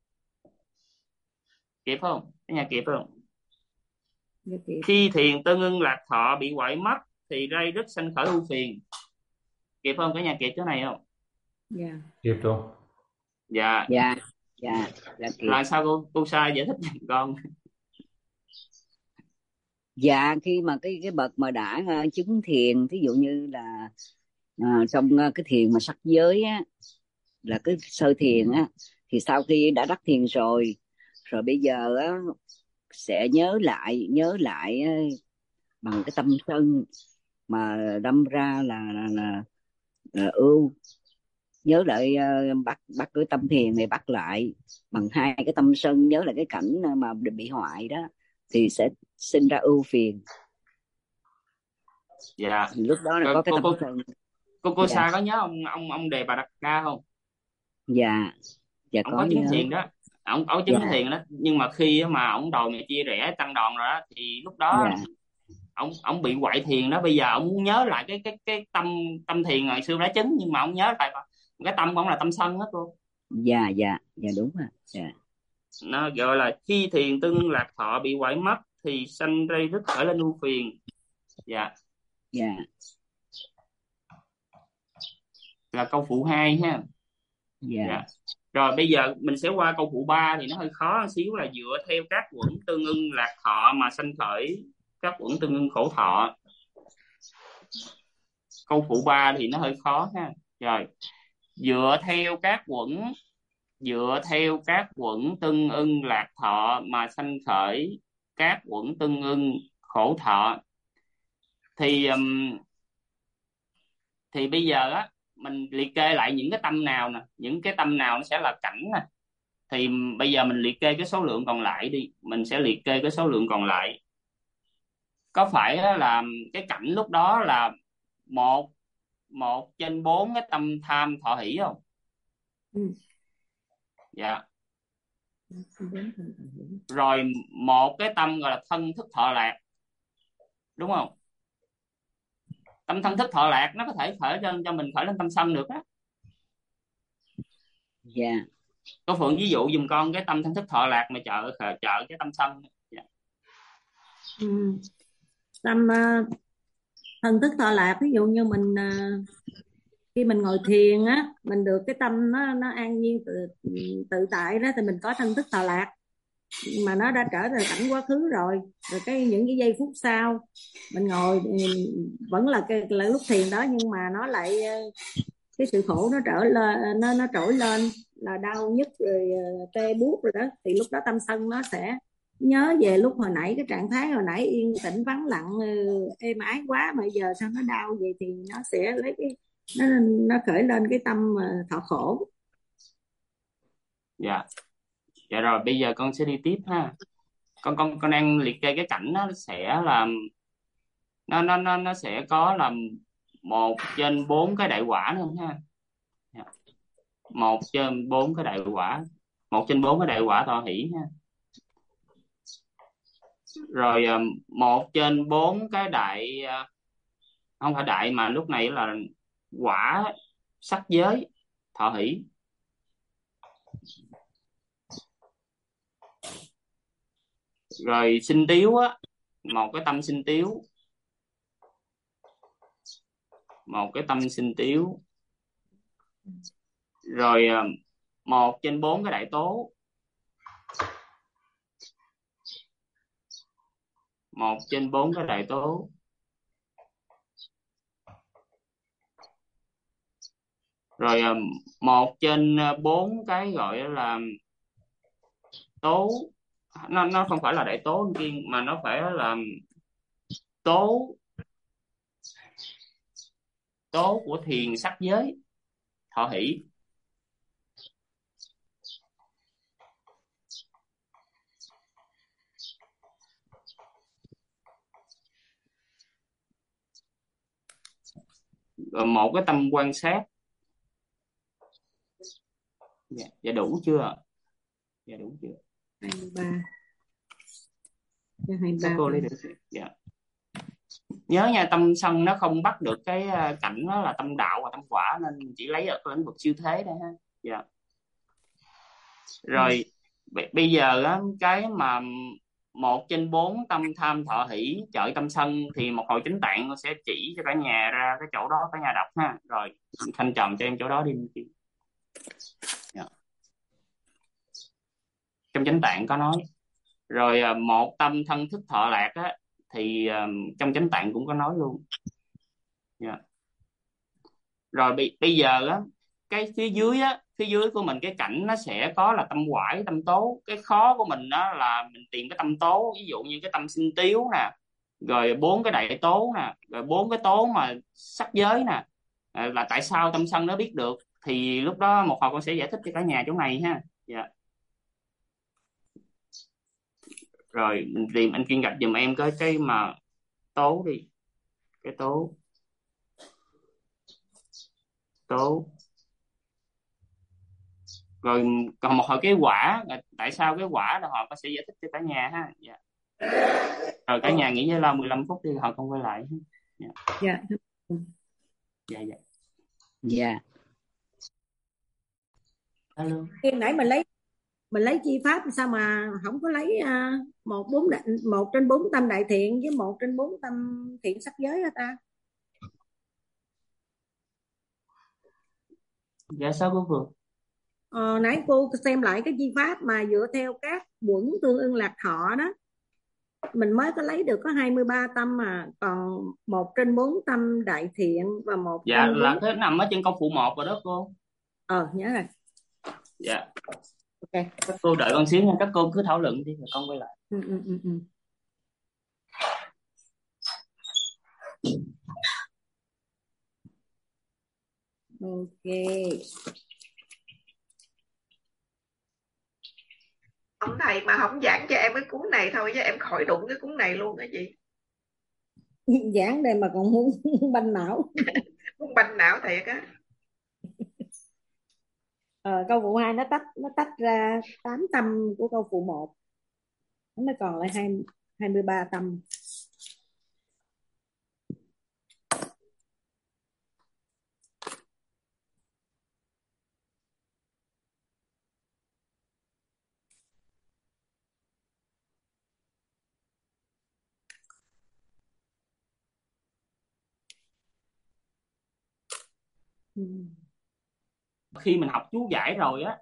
Kịp không? Cái nhà kịp không? Khi thiền tương ưng lạc thọ bị hoại mất thì ray rứt sanh khởi ưu phiền. Kịp không? Cái nhà kịp chỗ này không? Dạ. Kịp không? Dạ. Dạ là kịp. Là sao cô Sa giải thích giùm con. Dạ, khi mà cái bậc mà đã chứng thiền, thí dụ như là trong cái thiền mà sắc giới á, là cái sơ thiền á, thì sau khi đã đắc thiền rồi bây giờ á, sẽ nhớ lại bằng cái tâm sân mà đâm ra là ưu, nhớ lại bắt cái tâm thiền này bắt lại bằng hai cái tâm sân, nhớ lại cái cảnh mà bị hoại đó, thì sẽ sinh ra ưu phiền. Dạ. Lúc đó là có cái tâm sân. Cô Dạ. Sa có nhớ ông Đề Bà Đạt Đa không? Dạ Ông có có chứng nhớ. thiền đó. Ông chứng Dạ. thiền đó, nhưng mà khi mà ông đòi người chia rẽ tăng đoàn rồi đó, thì lúc đó Dạ. ông bị hoại thiền đó. Bây giờ ông muốn nhớ lại cái tâm thiền ngày xưa đã chứng, nhưng mà ông nhớ lại cái tâm của ông là tâm sân đó cô. Dạ đúng rồi. Dạ. Nó gọi là khi thiền tương lạc thọ bị hoại mất thì sanh ray rứt khởi lên ưu phiền. Dạ. Dạ. Là câu phụ 2 ha. Dạ. Rồi bây giờ mình sẽ qua câu phụ 3, thì nó hơi khó một xíu, là dựa theo các quẩn tương ưng lạc thọ mà sanh khởi các quẩn tương ưng khổ thọ. Câu phụ 3 thì nó hơi khó ha. Rồi, dựa theo các quẩn tương ưng lạc thọ mà sanh khởi các quẩn tương ưng khổ thọ, thì bây giờ á, mình liệt kê lại những cái tâm nào nè, những cái tâm nào nó sẽ là cảnh nè. Thì bây giờ mình liệt kê cái số lượng còn lại đi, mình sẽ liệt kê cái số lượng còn lại. có phải là cái cảnh lúc đó là 1/4 cái tâm tham thọ hỷ không? Ừ. Dạ. Rồi một cái tâm gọi là thân thức thọ lạc, đúng không? Tâm thân thức thọ lạc nó có thể khởi cho mình khởi lên tâm sân được á. Dạ. Cô Phượng ví dụ dùm con cái tâm thân thức thọ lạc mà trợ cái tâm sân. Dạ. Tâm thân thức thọ lạc, ví dụ như mình khi mình ngồi thiền á, mình được cái tâm nó an nhiên tự tại đó, thì mình có thân thức thọ lạc, mà nó đã trở thành cảnh quá khứ rồi. Rồi những cái giây phút sau mình ngồi vẫn là lúc thiền đó, nhưng mà nó lại cái sự khổ nó trở lên, nó trỗi lên là đau nhức rồi tê buốt rồi đó, thì lúc đó tâm sân nó sẽ nhớ về lúc hồi nãy, cái trạng thái hồi nãy yên tĩnh vắng lặng êm ái quá, mà giờ sao nó đau vậy, thì nó sẽ lấy cái nó khởi lên cái tâm thọ khổ. Dạ. Dạ rồi bây giờ con sẽ đi tiếp ha. Con đang liệt kê cái cảnh nó sẽ là nó sẽ có là 1/4 cái đại quả nữa ha. 1/4 cái đại quả, 1/4 cái đại quả thọ hỷ ha. Rồi 1/4 cái đại, không phải đại mà lúc này là quả sắc giới thọ hỷ. Rồi sinh tiếu á, một cái tâm sinh tiếu, một cái tâm sinh tiếu. Rồi 1/4 cái đại tố, 1/4 cái đại tố. Rồi 1/4 cái gọi là tố, nó không phải là đại tố kiên, mà nó phải là tố của thiền sắc giới thọ hỷ. Rồi một cái tâm quan sát. Dạ đủ chưa? Dạ đủ chưa? 23. Các cô lấy được. Dạ. Nhớ nha, tâm sân nó không bắt được cái cảnh nó là tâm đạo và tâm quả, nên chỉ lấy ở lĩnh vực siêu thế đây ha. Dạ. Rồi bây giờ á, cái mà 1/4 tâm tham thọ hỷ trợ tâm sân thì một hồi chính tạng sẽ chỉ cho cả nhà ra cái chỗ đó, cả nhà đọc ha. Rồi thanh trầm cho em chỗ đó đi. Yeah. Trong chánh tạng có nói. Rồi một tâm thân thức thọ lạc á, thì trong chánh tạng cũng có nói luôn. Yeah. Rồi bây giờ á, cái phía dưới của mình cái cảnh nó sẽ có là tâm quải, tâm tố. Cái khó của mình đó là mình tìm cái tâm tố, ví dụ như cái tâm sinh tiếu nè, rồi 4 cái đại tố nè, rồi 4 cái tố mà sắc giới nè, là tại sao tâm sân nó biết được, thì lúc đó một hồi con sẽ giải thích cho cả nhà chỗ này ha. Dạ. Rồi mình tìm anh Kiên gạch giùm em cái mà tố đi, cái tố rồi còn một hồi cái quả, tại sao cái quả là họ có sẽ giải thích cho cả nhà ha. Dạ. Rồi cả nhà nghỉ giải lao 15 phút đi, họ không quay lại. Dạ. Dạ. Dạ. Dạ. Alo. Khi nãy mình lấy chi pháp sao mà không có lấy 1/4 tâm đại thiện với 1/4 tâm thiện sắc giới hả ta? Dạ sao cô Phượng? Nãy cô xem lại cái chi pháp mà dựa theo các quẩn tương ưng lạc thọ đó, mình mới có lấy được có 23 tâm, mà còn 1/4 tâm đại thiện và 1/4. Dạ là cái nằm ở trên câu phụ 1 rồi đó cô. Nhớ rồi. Dạ. Ok. Các cô đợi con xíu nha, các cô cứ thảo luận đi rồi con quay lại. Ok. Ông thầy mà không giảng cho em cái cuốn này thôi chứ em khỏi đụng cái cuốn này luôn đó chị. Giảng đây mà còn muốn banh não. Muốn banh não thiệt á. Câu phụ 2 nó tách ra 8 tâm của câu phụ 1, nó còn lại 23 tâm. Khi mình học chú giải rồi á,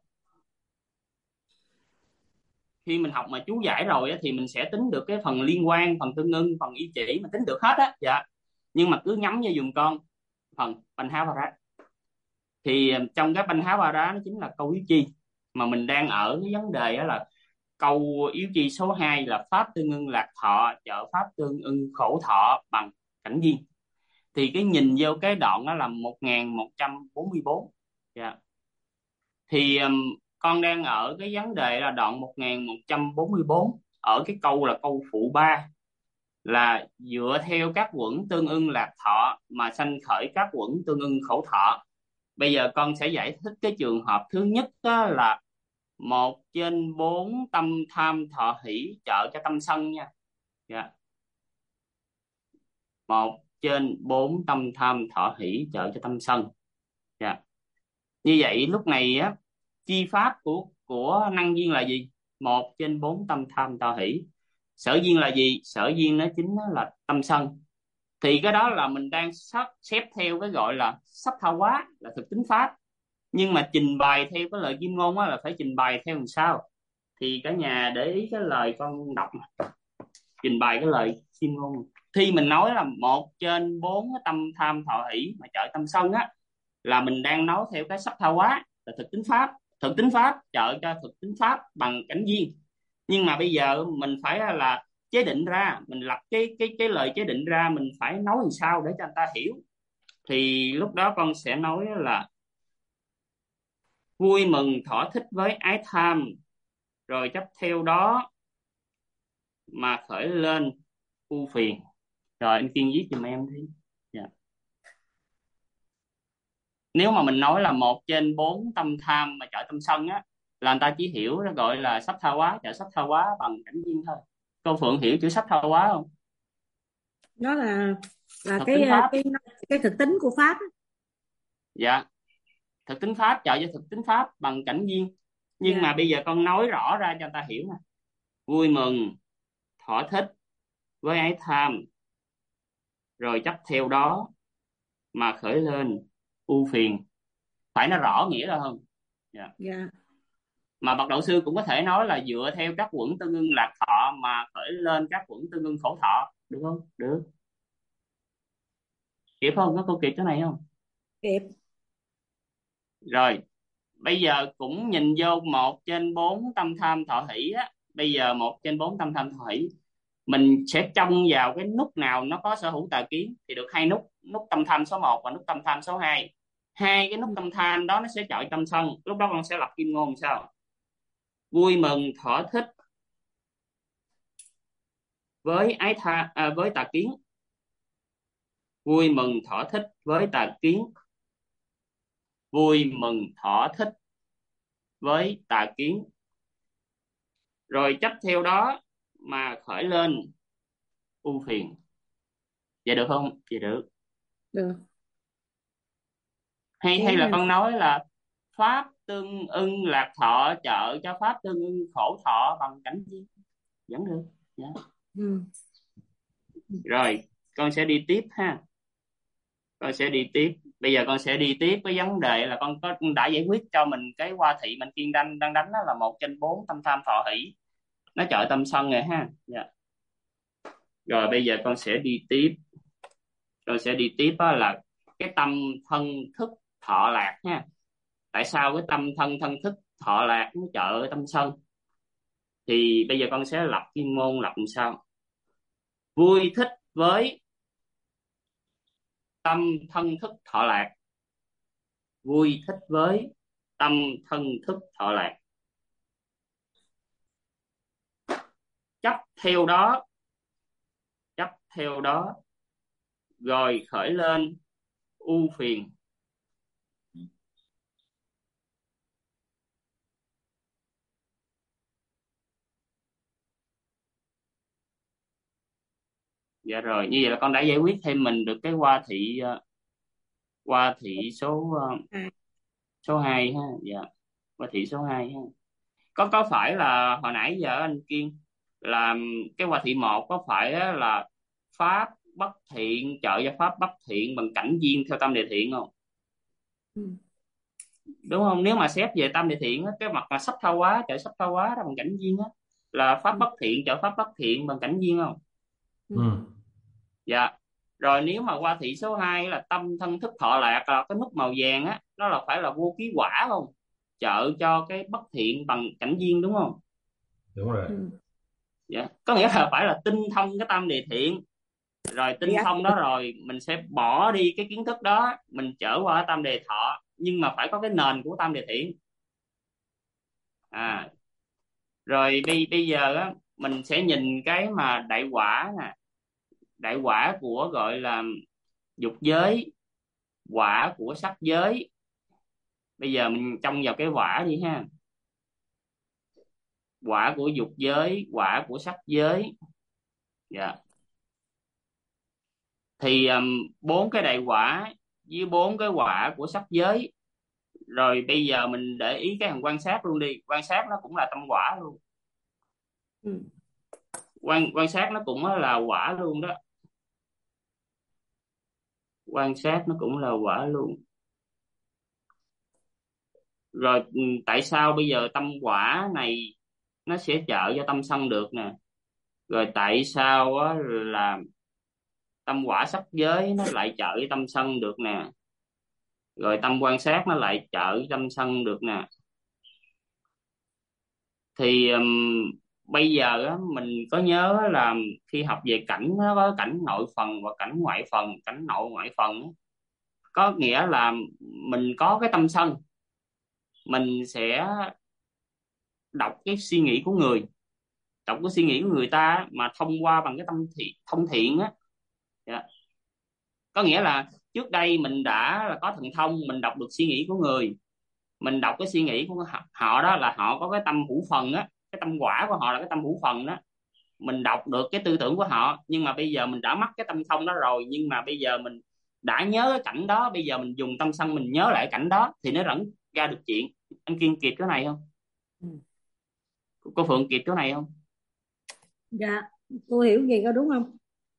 khi mình học mà chú giải rồi á, thì mình sẽ tính được cái phần liên quan, phần tương ưng, phần y chỉ, mình tính được hết á. Dạ. Nhưng mà cứ nhắm vô dùm con phần Panhavara. Thì trong cái Panhavara nó chính là câu yếu chi, mà mình đang ở cái vấn đề đó là câu yếu chi số 2 là pháp tương ưng lạc thọ trợ pháp tương ưng khổ thọ bằng cảnh duyên. Thì cái nhìn vô cái đoạn đó là 1144. Dạ. Thì con đang ở cái vấn đề là đoạn 1144, ở cái câu là câu phụ 3, là dựa theo các quẩn tương ưng lạc thọ mà sanh khởi các quẩn tương ưng khổ thọ. Bây giờ con sẽ giải thích cái trường hợp thứ nhất, đó là 1/4 tâm tham thọ hỷ trợ cho tâm sân nha. Dạ. 1/4 tâm tham thọ hỷ trợ cho tâm sân. Dạ. Như vậy lúc này á, chi pháp của năng duyên là gì? 1/4 tâm tham thọ hỷ. Sở duyên là gì? Sở duyên nó chính là tâm sân. Thì cái đó là mình đang sắp xếp theo cái gọi là sắp tha hóa, là thực tính pháp. Nhưng mà trình bày theo cái lời Kim Ngôn á, là phải trình bày theo làm sao? Thì cả nhà để ý cái lời con đọc này. Trình bày cái lời Kim Ngôn. Khi mình nói là 1/4 tâm tham thọ hỷ mà trợ tâm sân á, là mình đang nói theo cái sắp tha hóa, là thực tính pháp. Thực tính pháp trợ cho thực tính pháp bằng cảnh duyên. Nhưng mà bây giờ mình phải là chế định ra, mình lập cái lời chế định ra, mình phải nói làm sao để cho người ta hiểu. Thì lúc đó con sẽ nói là vui mừng thỏa thích với ái tham, rồi chấp theo đó mà khởi lên ưu phiền. Rồi anh Kiên viết giùm em đi. Dạ. Nếu mà mình nói là 1/4 tâm tham mà trợ tâm sân á, là người ta chỉ hiểu nó gọi là sắp tha hóa, trợ sắp tha hóa bằng cảnh duyên thôi. Cô Phượng hiểu chữ sắp tha hóa không? Đó là Thực tính pháp. cái thực tính của pháp. Dạ. Thực tính pháp trợ cho thực tính pháp bằng cảnh duyên. Nhưng mà bây giờ con nói rõ ra cho người ta hiểu nè. Vui mừng thỏa thích với ái tham, rồi chấp theo đó mà khởi lên ưu phiền. Phải nó rõ nghĩa ra hơn. Dạ. Mà bậc đạo sư cũng có thể nói là dựa theo các quẩn tương ưng lạc thọ mà khởi lên các quẩn tương ưng khổ thọ. Được không? Được. Kịp không? Có cô kịp cái này không? Kịp. Rồi. Bây giờ cũng nhìn vô 1/4 tâm tham thọ hỷ á. Bây giờ 1/4 tâm tham thọ hỷ, mình sẽ trông vào cái nút nào nó có sở hữu tà kiến thì được 2 nút. Nút tâm tham số 1 và nút tâm tham số 2. Hai cái nút tâm tham đó nó sẽ chọi tâm sân. Lúc đó con sẽ lập kim ngôn sao? Vui mừng thỏa thích với với tà kiến. Vui mừng thỏa thích với tà kiến. Vui mừng thỏa thích với tà kiến. Rồi chấp theo đó mà khởi lên ưu phiền. Vậy được không? Vậy được. Được. Hay là con nói là pháp tương ưng lạc thọ trợ cho pháp tương ưng khổ thọ bằng cảnh duyên. Vẫn được. Yeah. Rồi con sẽ đi tiếp ha. Con sẽ đi tiếp. Bây giờ con sẽ đi tiếp với vấn đề là con đã giải quyết cho mình cái hoa thị mình Kiên đang đánh đó là 1/4 tâm tham thọ hỷ, nó trợ tâm sân rồi ha. Yeah. Rồi bây giờ con sẽ đi tiếp. Con sẽ đi tiếp đó là cái tâm thân thức thọ lạc ha. Tại sao cái tâm thân thức thọ lạc nó trợ tâm sân? Thì bây giờ con sẽ lập kim môn, lập làm sao? Vui thích với tâm thân thức thọ lạc. Vui thích với tâm thân thức thọ lạc. Chấp theo đó rồi khởi lên ưu phiền. Dạ rồi, như vậy là con đã giải quyết thêm mình được cái qua thị số 2 ha. Dạ, qua thị số 2 ha. Có phải là hồi nãy giờ anh Kiên làm cái qua thị 1 có phải á là pháp bất thiện trợ cho pháp bất thiện bằng cảnh duyên theo tâm đề thiện không? Ừ. Đúng không? Nếu mà xét về tâm đề thiện á, cái mặt mà sắp tha hóa trợ sắp tha hóa đó bằng cảnh duyên á là pháp Ừ. bất thiện trợ pháp bất thiện bằng cảnh duyên không? Ừ. Ừ. Dạ. Rồi nếu mà qua thị số 2 là tâm thân thức thọ lạc là cái nút màu vàng á, nó là phải là vô ký quả không? Trợ cho cái bất thiện bằng cảnh duyên đúng không? Đúng rồi. Ừ. Dạ. Có nghĩa là phải là tinh thông cái tâm đề thiện. Rồi tinh Dạ. thông đó rồi mình sẽ bỏ đi cái kiến thức đó, mình trở qua cái tâm đề thọ, nhưng mà phải có cái nền của tâm đề thiện. Rồi bây giờ á mình sẽ nhìn cái mà đại quả nè, đại quả của gọi là dục giới, quả của sắc giới. Bây giờ mình trông vào cái quả đi ha. Quả của dục giới, quả của sắc giới. Dạ. Thì 4 cái đại quả với 4 cái quả của sắc giới. Rồi bây giờ mình để ý cái hàng quan sát luôn đi, quan sát nó cũng là tâm quả luôn. Ừ. Quan sát nó cũng là quả luôn đó. Quan sát nó cũng là quả luôn. Rồi tại sao bây giờ tâm quả này nó sẽ trợ cho tâm sân được nè? Rồi tại sao á là tâm quả sắc giới nó lại trợ với tâm sân được nè? Rồi tâm quan sát nó lại trợ với tâm sân được nè? Thì bây giờ á, mình có nhớ là khi học về cảnh nó có cảnh nội phần và cảnh ngoại phần. Cảnh nội ngoại phần á, có nghĩa là mình có cái tâm sân, mình sẽ đọc cái suy nghĩ của người, đọc cái suy nghĩ của người ta á, mà thông qua bằng cái tâm thông thiện á. Dạ. Có nghĩa là trước đây mình đã là có thần thông, mình đọc được suy nghĩ của người, mình đọc cái suy nghĩ của họ đó là họ có cái tâm hữu phần á, cái tâm quả của họ là cái tâm hữu phần đó, mình đọc được cái tư tưởng của họ. Nhưng mà bây giờ mình đã mắc cái tâm thông đó rồi, nhưng mà bây giờ mình đã nhớ cái cảnh đó, bây giờ mình dùng tâm sân mình nhớ lại cảnh đó thì nó vẫn ra được chuyện. Anh Kiên kịp cái này không? Ừ. Cô Phượng kịp cái này không? Dạ, cô hiểu gì có đúng không?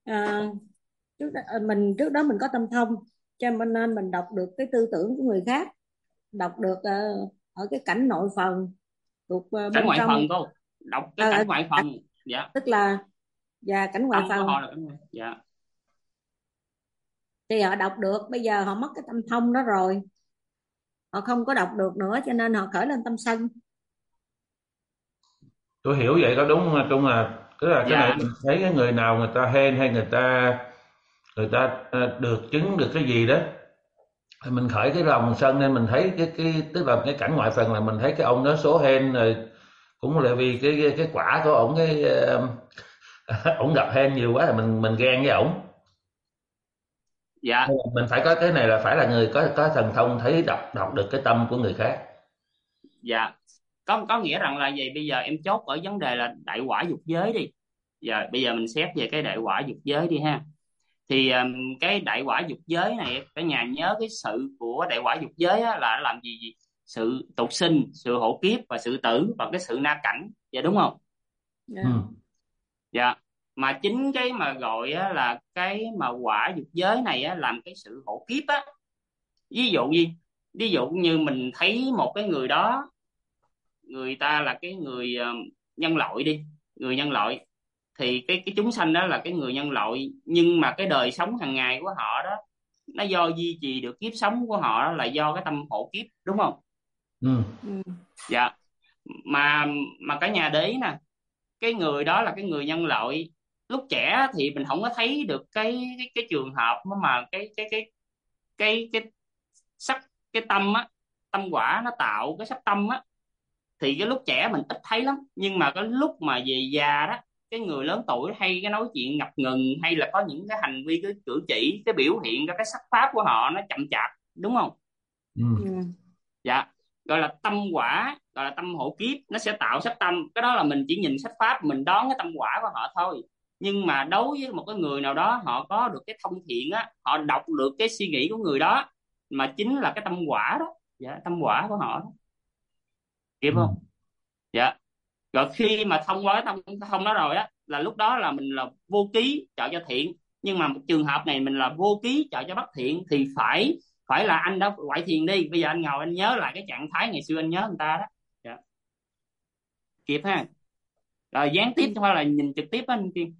Trước đó mình có tâm thông, cho nên mình đọc được cái tư tưởng của người khác, đọc được ở cái cảnh nội phần, thuộc Cảnh bên ngoại trong. phần cô, đọc cái cảnh ngoại phần. Dạ. Tức là cảnh ngoại Tâm phần của họ là cảnh ngoại. Dạ. thì họ đọc được, bây giờ họ mất cái tâm thông đó rồi, họ không có đọc được nữa, cho nên họ khởi lên tâm sân. Tôi hiểu vậy có đúng không Trung? Tức là cái này Dạ. mình thấy cái người nào người ta hên hay người ta được chứng được cái gì đó thì mình khởi cái lòng sân, nên mình thấy cái tức là cái cảnh ngoại phần là mình thấy cái ông đó số hên rồi, cũng là vì cái quả của ổng, cái ổng gặp hên nhiều quá thì mình ghen với ổng. Dạ. Mình phải có cái này là phải là người có thần thông thấy đọc được cái tâm của người khác. Dạ. Có nghĩa rằng là gì? Bây giờ em chốt ở vấn đề là đại quả dục giới đi. Giờ bây giờ mình xét về cái đại quả dục giới đi ha. Thì cái đại quả dục giới này cả nhà nhớ cái sự của đại quả dục giới á, là làm gì? Sự tục sinh, sự hộ kiếp và sự tử và cái sự na cảnh. Dạ đúng không? Dạ. Dạ. Mà chính cái mà gọi á, là cái mà quả dục giới này á, làm cái sự hộ kiếp á. Ví dụ gì? Ví dụ như mình thấy một cái người đó, người ta là cái người nhân loại đi, người nhân loại, thì cái chúng sanh đó là cái người nhân loại, nhưng mà cái đời sống hàng ngày của họ đó nó do duy trì được kiếp sống của họ đó là do cái tâm hộ kiếp, đúng không? Ừ. Dạ. Mà cả nhà để ý nè, cái người đó là cái người nhân loại, lúc trẻ thì mình không có thấy được cái trường hợp mà cái sắc, cái tâm á, tâm quả nó tạo cái sắc tâm á, thì cái lúc trẻ mình ít thấy lắm. Nhưng mà cái lúc mà về già đó, cái người lớn tuổi hay cái nói chuyện ngập ngừng, hay là có những cái hành vi, cái cử chỉ, cái biểu hiện, cái sắc pháp của họ nó chậm chạp, đúng không? Ừ. Dạ, gọi là tâm quả, gọi là tâm hộ kiếp, nó sẽ tạo sắc tâm. Cái đó là mình chỉ nhìn sắc pháp mình đoán cái tâm quả của họ thôi. Nhưng mà đối với một cái người nào đó họ có được cái thông thiện á, họ đọc được cái suy nghĩ của người đó, mà chính là cái tâm quả đó. Dạ, tâm quả của họ đó. Kịp Ừ. không? Dạ. Rồi khi mà thông qua cái thông đó rồi á, là lúc đó là mình là vô ký trợ cho thiện. Nhưng mà một trường hợp này mình là vô ký trợ cho bất thiện, thì phải phải là anh đã quậy thiền đi, bây giờ anh ngồi anh nhớ lại cái trạng thái ngày xưa anh nhớ người ta đó. Dạ. Kịp ha. Rồi gián tiếp hoặc là nhìn trực tiếp á anh Kiên.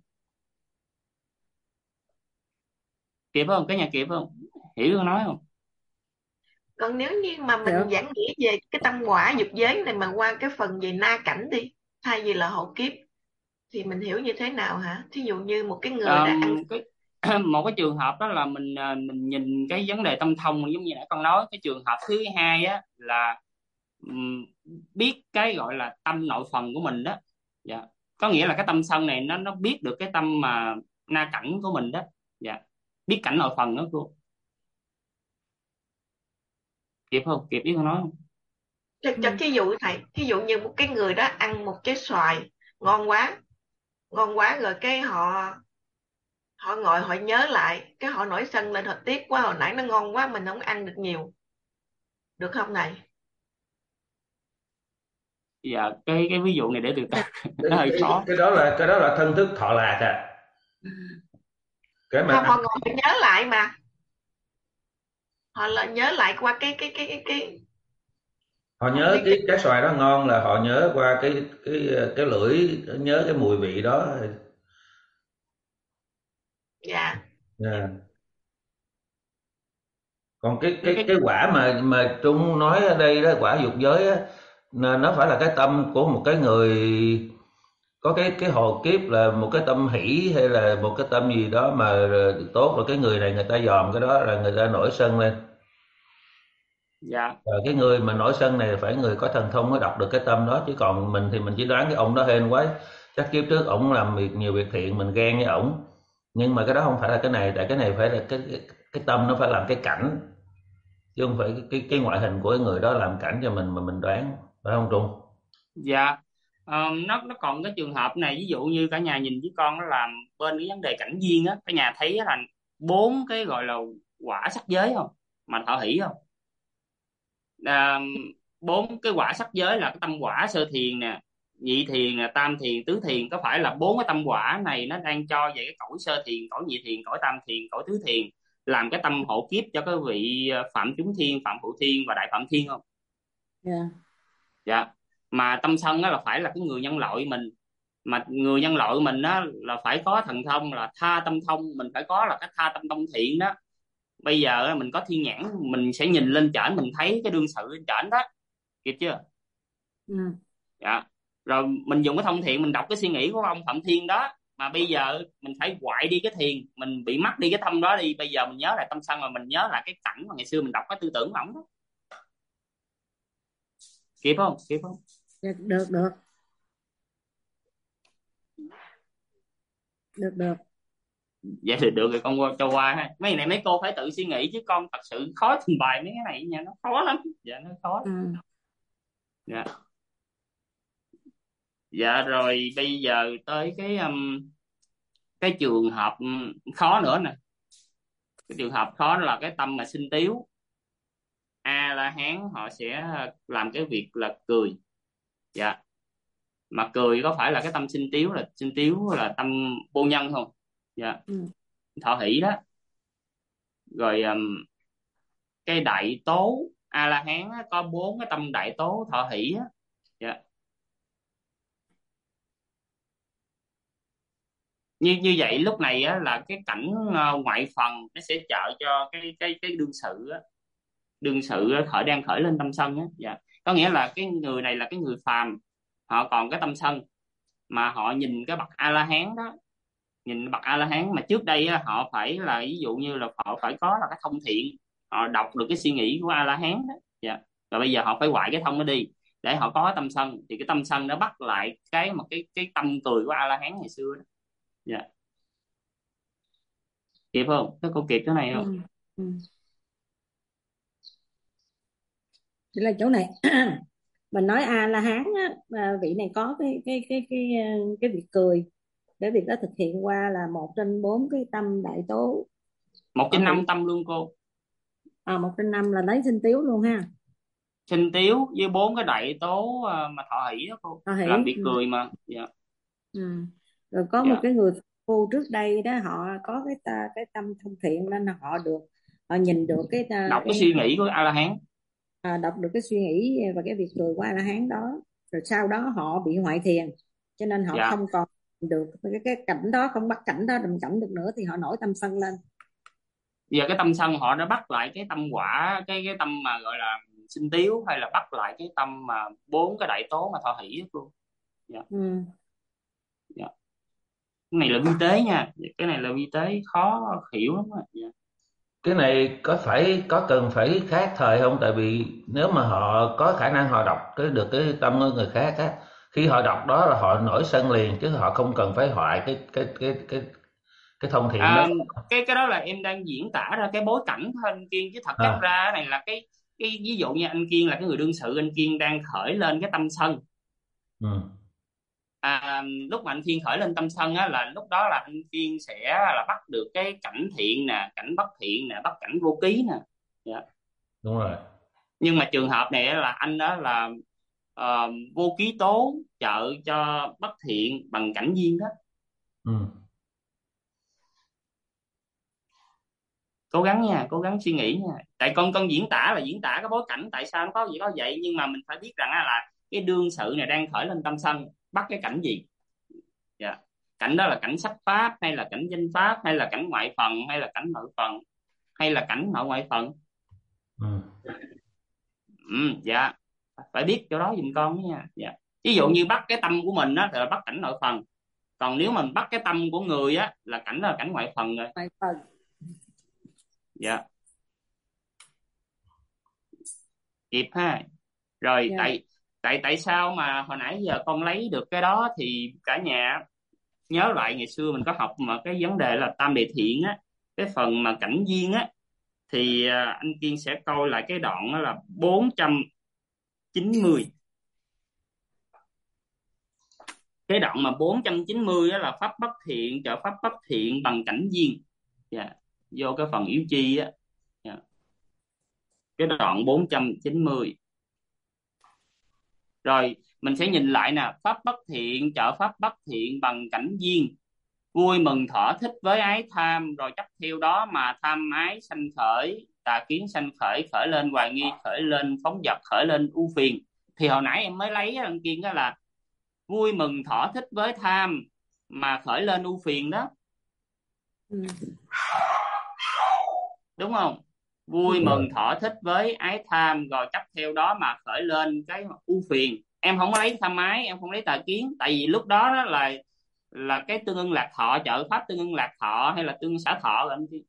Kịp không? Cái nhà kịp không? Hiểu tôi nói không? Còn nếu như mà mình Được. giảng nghĩa về cái tâm quả dục giới này mà qua cái phần về na cảnh đi, thay vì là hộ kiếp, thì mình hiểu như thế nào hả? Thí dụ như một cái người đã ăn Một cái trường hợp đó là mình nhìn cái vấn đề tâm thông, giống như nãy con nói. Cái trường hợp thứ hai á là biết cái gọi là tâm nội phần của mình đó. Dạ. Có nghĩa là cái tâm sân này nó biết được cái tâm mà na cảnh của mình đó. Dạ. Biết cảnh nội phần đó cô. Kịp không? Kịp biết con nói không? cho thí dụ thầy, thí dụ như một cái người đó ăn một trái xoài ngon quá rồi cái họ họ ngồi họ nhớ lại, cái họ nổi sân lên, họ tiếc quá, hồi nãy nó ngon quá mình không ăn được nhiều, được không này? Dạ, cái ví dụ này để từ từ nó hơi cái, khó. cái đó là thân thức thọ lạc à. Cái mà Không, họ ngồi họ nhớ lại mà, họ là nhớ lại qua cái họ không nhớ biết cái xoài đó ngon là họ nhớ qua cái lưỡi, nhớ cái mùi vị đó. dạ. Yeah. Còn cái cái quả mà Trung nói ở đây đó, quả dục giới á, nó phải là cái tâm của một cái người có cái hồ kiếp là một cái tâm hỷ, hay là một cái tâm gì đó mà tốt, rồi cái người này người ta dòm cái đó là người ta nổi sân lên. dạ Rồi cái người mà nổi sân này phải người có thần thông mới đọc được cái tâm đó, chứ còn mình thì mình chỉ đoán cái ông đó hên quá, chắc kiếp trước ổng làm nhiều việc thiện, mình ghen với ổng. Nhưng mà cái đó không phải là cái này, tại cái này phải là cái tâm nó phải làm cái cảnh, chứ không phải cái ngoại hình của cái người đó làm cảnh cho mình mà mình đoán, phải không Trung? dạ. Nó còn cái trường hợp này, ví dụ như cả nhà nhìn với con nó làm bên cái vấn đề cảnh duyên á, cả nhà thấy là 4 cái gọi là quả sắc giới không, mà thọ hỷ không? à, 4 cái quả sắc giới là cái tâm quả sơ thiền nè, nhị thiền nè, tam thiền, tứ thiền. Có phải là 4 cái tâm quả này nó đang cho về cái cõi sơ thiền, cõi nhị thiền, cõi tam thiền, cõi tứ thiền, làm cái tâm hộ kiếp cho cái vị phạm chúng thiên, phạm phụ thiên và đại phạm thiên không? Dạ. Dạ. Mà tâm sân đó là phải là cái người nhân loại mình, mà người nhân loại mình đó là phải có thần thông là tha tâm thông, mình phải có là cái tha tâm thông thiện đó. Bây giờ mình có thiên nhãn, mình sẽ nhìn lên trển, mình thấy cái đương sự lên trển đó. Kịp chưa? Ừ. Dạ. Rồi mình dùng cái thông thiện, mình đọc cái suy nghĩ của ông Phạm Thiên đó. Mà bây giờ mình phải quại đi cái thiền, mình bị mất đi cái tâm đó đi. Bây giờ mình nhớ lại tâm sân, mà mình nhớ lại cái cảnh mà ngày xưa mình đọc cái tư tưởng của ổng đó. Kịp không? Kịp không? Được. Dạ thì được rồi, con qua cho qua ha. Mấy này mấy cô phải tự suy nghĩ chứ con thật sự khó trình bày mấy cái này nha, nó khó lắm. Dạ nó khó. Ừ. Dạ. Dạ rồi bây giờ tới cái trường hợp khó nữa nè. Cái trường hợp khó đó là cái tâm mà sinh tiếu. A La Hán họ sẽ làm cái việc là cười. Dạ. Mà cười có phải là cái tâm sinh tiếu là tâm vô nhân không? Dạ. Ừ. Thọ hỷ đó. Rồi cái đại tố A La Hán á, có 4 cái tâm đại tố thọ hỷ á. Dạ. Như vậy lúc này á, là cái cảnh ngoại phần nó sẽ trợ cho cái đương sự á. Đương sự á, đang khởi lên tâm sân á. Dạ. Có nghĩa là cái người này là cái người phàm, họ còn cái tâm sân, mà họ nhìn cái bậc A La Hán đó, nhìn bậc A La Hán mà trước đây á, họ phải là ví dụ như là họ phải có là cái thông thiện, họ đọc được cái suy nghĩ của A La Hán đó. Dạ. Rồi bây giờ họ phải hoại cái thông nó đi, để họ có tâm sân, thì cái tâm sân nó bắt lại cái tâm cười của A La Hán ngày xưa đó. Dạ. Kịp không? Các cô kịp cái này không? Ừ. Đây là chỗ này mình nói A La Hán á, vị này có cái việc cười, cái việc đó thực hiện qua là 1 trên 4 cái tâm đại tố. 1 trên 5 tâm luôn cô. 1 trên 5 là lấy sinh tiếu luôn ha. Sinh tiếu với 4 cái đại tố mà thọ hỷ đó cô. Thọ hỷ. Làm việc cười mà. Dạ. Rồi có Dạ. một cái người phu trước đây đó, họ có cái tâm thông thiện nên họ nhìn được đọc cái suy nghĩ của A La Hán. Đọc được cái suy nghĩ và cái việc cười của A La Hán đó, rồi sau đó họ bị hoại thiền, cho nên họ Dạ. không còn được cái cảnh đó, không bắt cảnh đó đồng cảnh được nữa, thì họ nổi tâm sân lên. Giờ cái tâm sân họ đã bắt lại cái tâm quả, cái tâm mà gọi là sinh tiếu, hay là bắt lại cái tâm mà 4 cái đại tố mà thọ hỷ đó cô. Dạ. Dạ. Cái này là vi tế nha, cái này là vi tế khó hiểu lắm. Dạ. Cái này cần phải khác thời không? Tại vì nếu mà họ có khả năng họ đọc được cái tâm của người khác á, khi họ đọc đó là họ nổi sân liền, chứ họ không cần phải hoại cái thông thiện đó. Cái đó là em đang diễn tả ra cái bối cảnh thôi anh Kiên, chứ thật chất ra này là cái ví dụ như anh Kiên là cái người đương sự, anh Kiên đang khởi lên cái tâm sân. Lúc mà anh Kiên khởi lên tâm sân á, là lúc đó là anh Kiên sẽ là bắt được cái cảnh thiện nè, cảnh bất thiện nè, bắt cảnh vô ký nè. Dạ. Đúng rồi. Nhưng mà trường hợp này là anh đó là vô ký tố trợ cho bất thiện bằng cảnh duyên đó. Cố gắng nha, cố gắng suy nghĩ nha. Tại con diễn tả là diễn tả cái bối cảnh tại sao nó có gì có vậy, nhưng mà mình phải biết rằng là cái đương sự này đang khởi lên tâm sân bắt cái cảnh gì. Dạ. Cảnh đó là cảnh sắc pháp, hay là cảnh danh pháp, hay là cảnh ngoại phần, hay là cảnh nội phần, hay là cảnh nội ngoại phần. Dạ. Phải biết chỗ đó giùm con nha. Dạ. Ví dụ như bắt cái tâm của mình á thì là bắt cảnh nội phần, còn nếu mình bắt cái tâm của người á là cảnh đó là cảnh ngoại phần rồi. Ngoại phần. Dạ. Kịp ha. Rồi. Tại sao mà hồi nãy giờ con lấy được cái đó thì cả nhà nhớ lại ngày xưa mình có học mà cái vấn đề là tam đề thiện á, cái phần mà cảnh duyên á, thì anh Kiên sẽ coi lại cái đoạn đó là 490. Cái đoạn mà 490 đó là pháp bất thiện trợ pháp bất thiện bằng cảnh duyên. Yeah. Vô cái phần yếu chi á. Yeah. Cái đoạn 490. Rồi mình sẽ nhìn lại nè, pháp bất thiện trợ pháp bất thiện bằng cảnh duyên, vui mừng thỏa thích với ái tham, rồi chấp theo đó mà tham ái sanh khởi, tà kiến sanh khởi, khởi lên hoài nghi, khởi lên phóng dật, khởi lên ưu phiền. Thì hồi nãy em mới lấy anh Kiên đó là vui mừng thỏa thích với tham mà khởi lên ưu phiền đó. Đúng không? Vui mừng thỏa thích với ái tham, rồi chấp theo đó mà khởi lên cái ưu phiền. Em không lấy tham ái, em không lấy tà kiến, tại vì lúc đó là cái tương ưng lạc thọ trợ pháp tương ưng lạc thọ, hay là tương ưng xả thọ anh Kiên.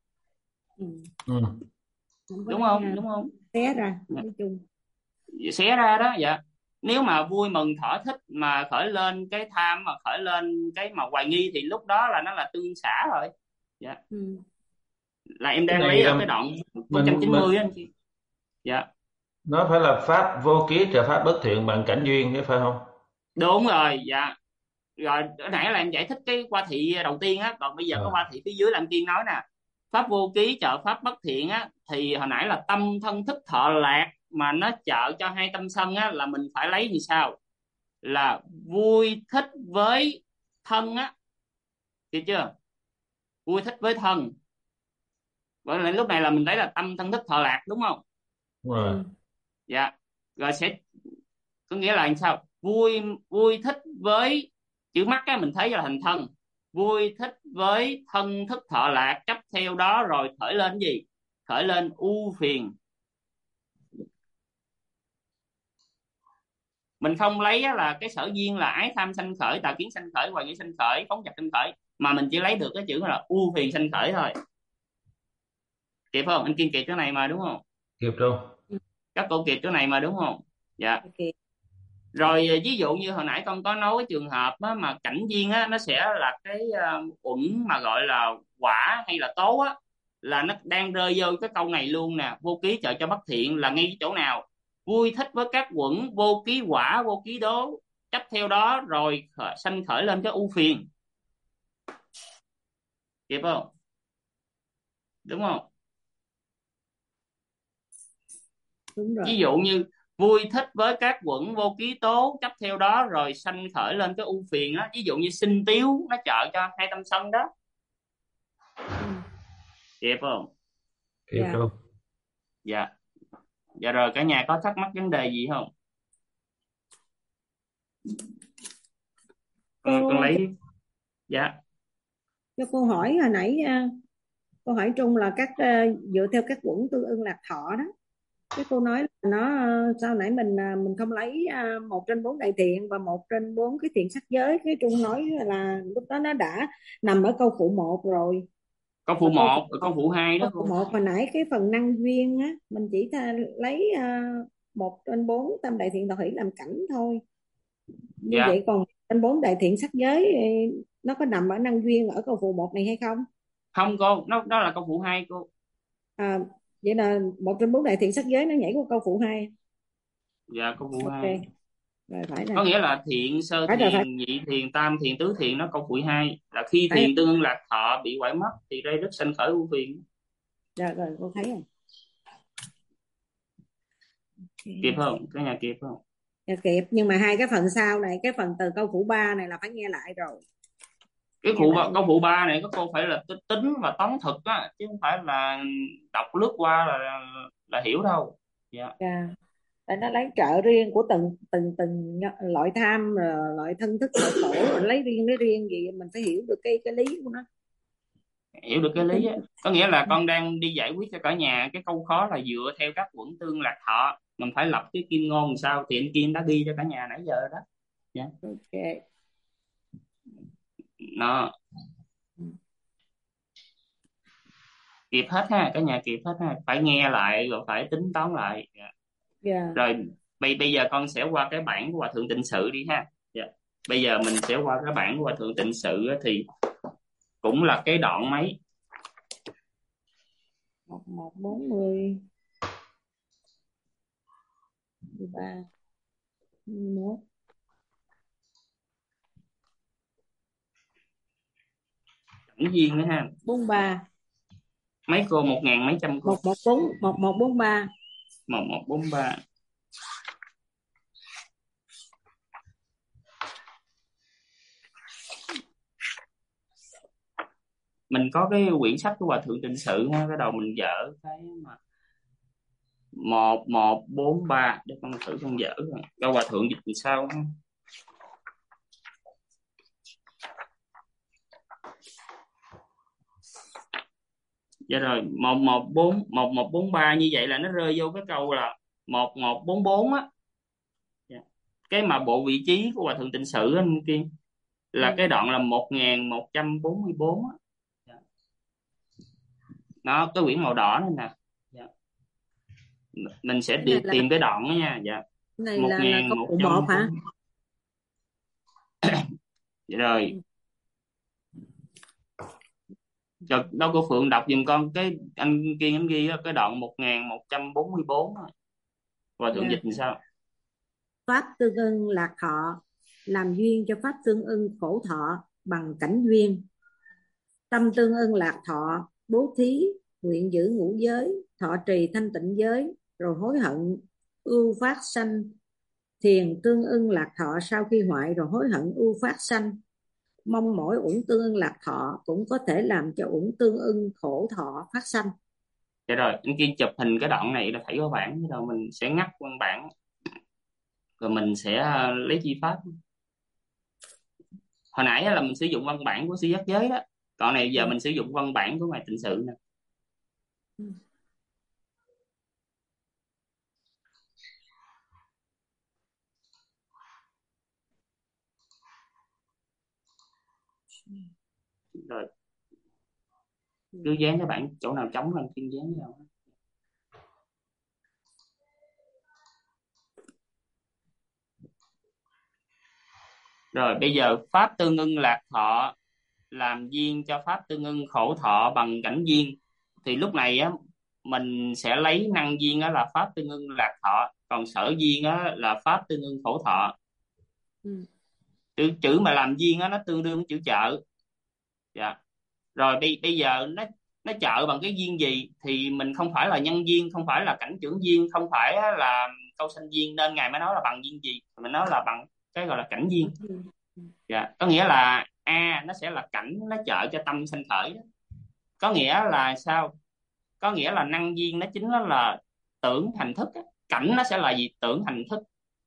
Đúng không? Đúng không? Xé ra, nói chung. Xé ra đó. Dạ. Nếu mà vui mừng thỏa thích mà khởi lên cái tham, mà khởi lên cái mà hoài nghi, thì lúc đó là nó là tương xả rồi. Dạ. Là em đang lấy ở cái đoạn 490 anh chị. Dạ. Nó phải là pháp vô ký trợ pháp bất thiện bằng cảnh duyên chứ phải không? Đúng rồi. Dạ. Rồi hồi nãy là em giải thích cái qua thị đầu tiên á, còn bây giờ có qua thị phía dưới là anh Kiên nói nè. Pháp vô ký trợ pháp bất thiện á, thì hồi nãy là tâm thân thức thọ lạc mà nó trợ cho hai tâm sân á, là mình phải lấy như sau, là vui thích với thân á, hiểu chưa? Vui thích với thân. Bởi vì lúc này là mình lấy là tâm thân thức thọ lạc, đúng không? Đúng rồi. Dạ. Rồi sẽ có nghĩa là làm sao? Vui thích với chữ mắt á, mình thấy là thành thân. Vui thích với thân thức thọ lạc, chấp theo đó rồi khởi lên cái gì? Khởi lên ưu phiền. Mình không lấy là cái sở duyên là ái tham sanh khởi, tà kiến sanh khởi, hoài nghi sanh khởi, phóng dật sanh khởi, mà mình chỉ lấy được cái chữ là ưu phiền sanh khởi thôi. Kịp không? Anh Kiên kịp cái này mà đúng không? Kịp luôn. Các cô kịp cái này mà đúng không? Dạ. Okay. Rồi ví dụ như hồi nãy con có nói cái trường hợp á, mà cảnh viên á, nó sẽ là cái uẩn mà gọi là quả hay là tố á, là nó đang rơi vô cái câu này luôn nè. Vô ký trợ cho bất thiện là ngay cái chỗ nào? Vui thích với các uẩn, vô ký quả, vô ký đố, chấp theo đó rồi sanh khởi lên cái ưu phiền. Kịp không? Đúng không? Đúng rồi. Ví dụ như vui thích với các quẩn vô ký tố, chấp theo đó rồi sanh khởi lên cái ưu phiền á. Ví dụ như sinh tiếu nó trợ cho hai tâm sân đó. Kịp không? Kịp Dạ. không? Dạ. Dạ rồi, cả nhà có thắc mắc vấn đề gì không? Con lấy. Dạ. Cho cô hỏi hồi nãy cô hỏi Trung là dựa theo các quẩn tương ưng lạc thọ đó, cái cô nói là nó sau nãy mình không lấy 1/4 đại thiện và 1/4 cái thiện sắc giới. Cái Trung nói là lúc đó nó đã nằm ở câu phụ 1 rồi. Câu phụ 1, câu phụ 2 đó Câu cô. phụ 1 hồi nãy cái phần năng duyên á, mình chỉ lấy 1/4 tam đại thiện thọ hỷ làm cảnh thôi. Như Dạ. vậy còn 1/4 đại thiện sắc giới nó có nằm ở năng duyên ở câu phụ 1 này hay không? Không cô, đó là câu phụ 2 cô. Vậy là 1/4 đại thiện sắc giới nó nhảy qua câu phụ 2. Dạ, câu phụ 2. Ok. Rồi phải Có rồi. nghĩa là thiện, sơ Phải rồi, phải. thiện, nhị thiện, tam thiện, tứ thiện nó câu phụ 2. Là khi Phải. thiện tương ưng lạc thọ bị quải mất thì đây rất sanh khởi ưu phiền. Rồi cô thấy rồi. Kịp không? Cả nhà kịp không? Dạ, kịp, nhưng mà hai cái phần sau này, cái phần từ câu phụ 3 này là phải nghe lại rồi. Cái câu phụ 3 này các cô phải là tính và toán thực á, chứ không phải là đọc lướt qua là hiểu đâu. Dạ. Dạ. Tại nó lấy trợ riêng của từng loại tham, rồi loại thân thức, loại khổ, rồi lấy riêng gì mình phải hiểu được cái lý của nó. Hiểu được cái lý á, có nghĩa là con đang đi giải quyết cho cả nhà cái câu khó là dựa theo các quẩn tương lạc thọ, mình phải lập cái kim ngôn làm sao thì anh Kim đã ghi cho cả nhà nãy giờ đó. Dạ. Ok. Nó kịp hết ha, cả nhà kịp hết ha, phải nghe lại rồi phải tính toán lại. Dạ. Dạ. Rồi bây giờ con sẽ qua cái bản của Hòa Thượng Tịnh Sự đi ha. Dạ. Bây giờ mình sẽ qua cái bản của Hòa Thượng Tịnh Sự á, thì cũng là cái đoạn mấy 1140 13 21 cảnh viên nữa ha. 43 Mấy cô 1.000 mấy trăm cô. 1143 1143. Mình có cái quyển sách của Hòa Thượng Tịnh Sự ha, cái đầu mình dở cái mà 1143 để con thử con dở rồi. Đâu Hòa Thượng dịch thì sao ha? Dạ rồi, 1143 như vậy là nó rơi vô cái câu là 1144 á. Dạ. Cái mà bộ vị trí của Hòa Thượng Tịnh Sự á anh Kiên là cái đoạn là 1144 á. Dạ. Nó cái quyển màu đỏ này nè. Dạ. Mình sẽ tìm cái đoạn đó nha. Dạ. Này là câu phụ 1 hả? Dạ rồi. Rồi đâu cô Phượng đọc giùm con cái anh Kiên anh ghi cái đoạn 1144 rồi. Hòa Thượng dịch làm sao? Pháp tương ưng lạc thọ làm duyên cho pháp tương ưng khổ thọ bằng cảnh duyên. Tâm tương ưng lạc thọ bố thí, nguyện giữ ngũ giới, thọ trì thanh tịnh giới, rồi hối hận ưu phát sanh. Thiền tương ưng lạc thọ sau khi hoại rồi hối hận ưu phát sanh. Mong mỗi uẩn tương ưng lạc thọ cũng có thể làm cho uẩn tương ưng khổ thọ phát sanh. Dạ rồi, anh Kiên chụp hình cái đoạn này là phải có bản, chứ đâu mình sẽ ngắt văn bản rồi mình sẽ lấy chi pháp. Hồi nãy là mình sử dụng văn bản của sư giác giới đó, còn này giờ mình sử dụng văn bản của ngài Tịnh Sự nè. Rồi cứ dán cái bản chỗ nào trống là anh Kiên dán vào. Rồi bây giờ pháp tương ưng lạc thọ làm duyên cho pháp tương ưng khổ thọ bằng cảnh duyên. Thì lúc này á mình sẽ lấy năng duyên á là pháp tương ưng lạc thọ, còn sở duyên á là pháp tương ưng khổ thọ. Chữ mà làm duyên á nó tương đương với chữ trợ. Dạ. Rồi bây giờ nó trợ bằng cái duyên gì thì mình không phải là nhân duyên, không phải là cảnh trưởng duyên, không phải á là câu sanh duyên, nên ngài mới nói là bằng duyên gì, mình nói là bằng cái gọi là cảnh duyên. Dạ. Có nghĩa là nó sẽ là cảnh nó trợ cho tâm sanh khởi đó. Có nghĩa là sao? Có nghĩa là năng duyên nó chính là tưởng hành thức á. Cảnh nó sẽ là gì? Tưởng hành thức.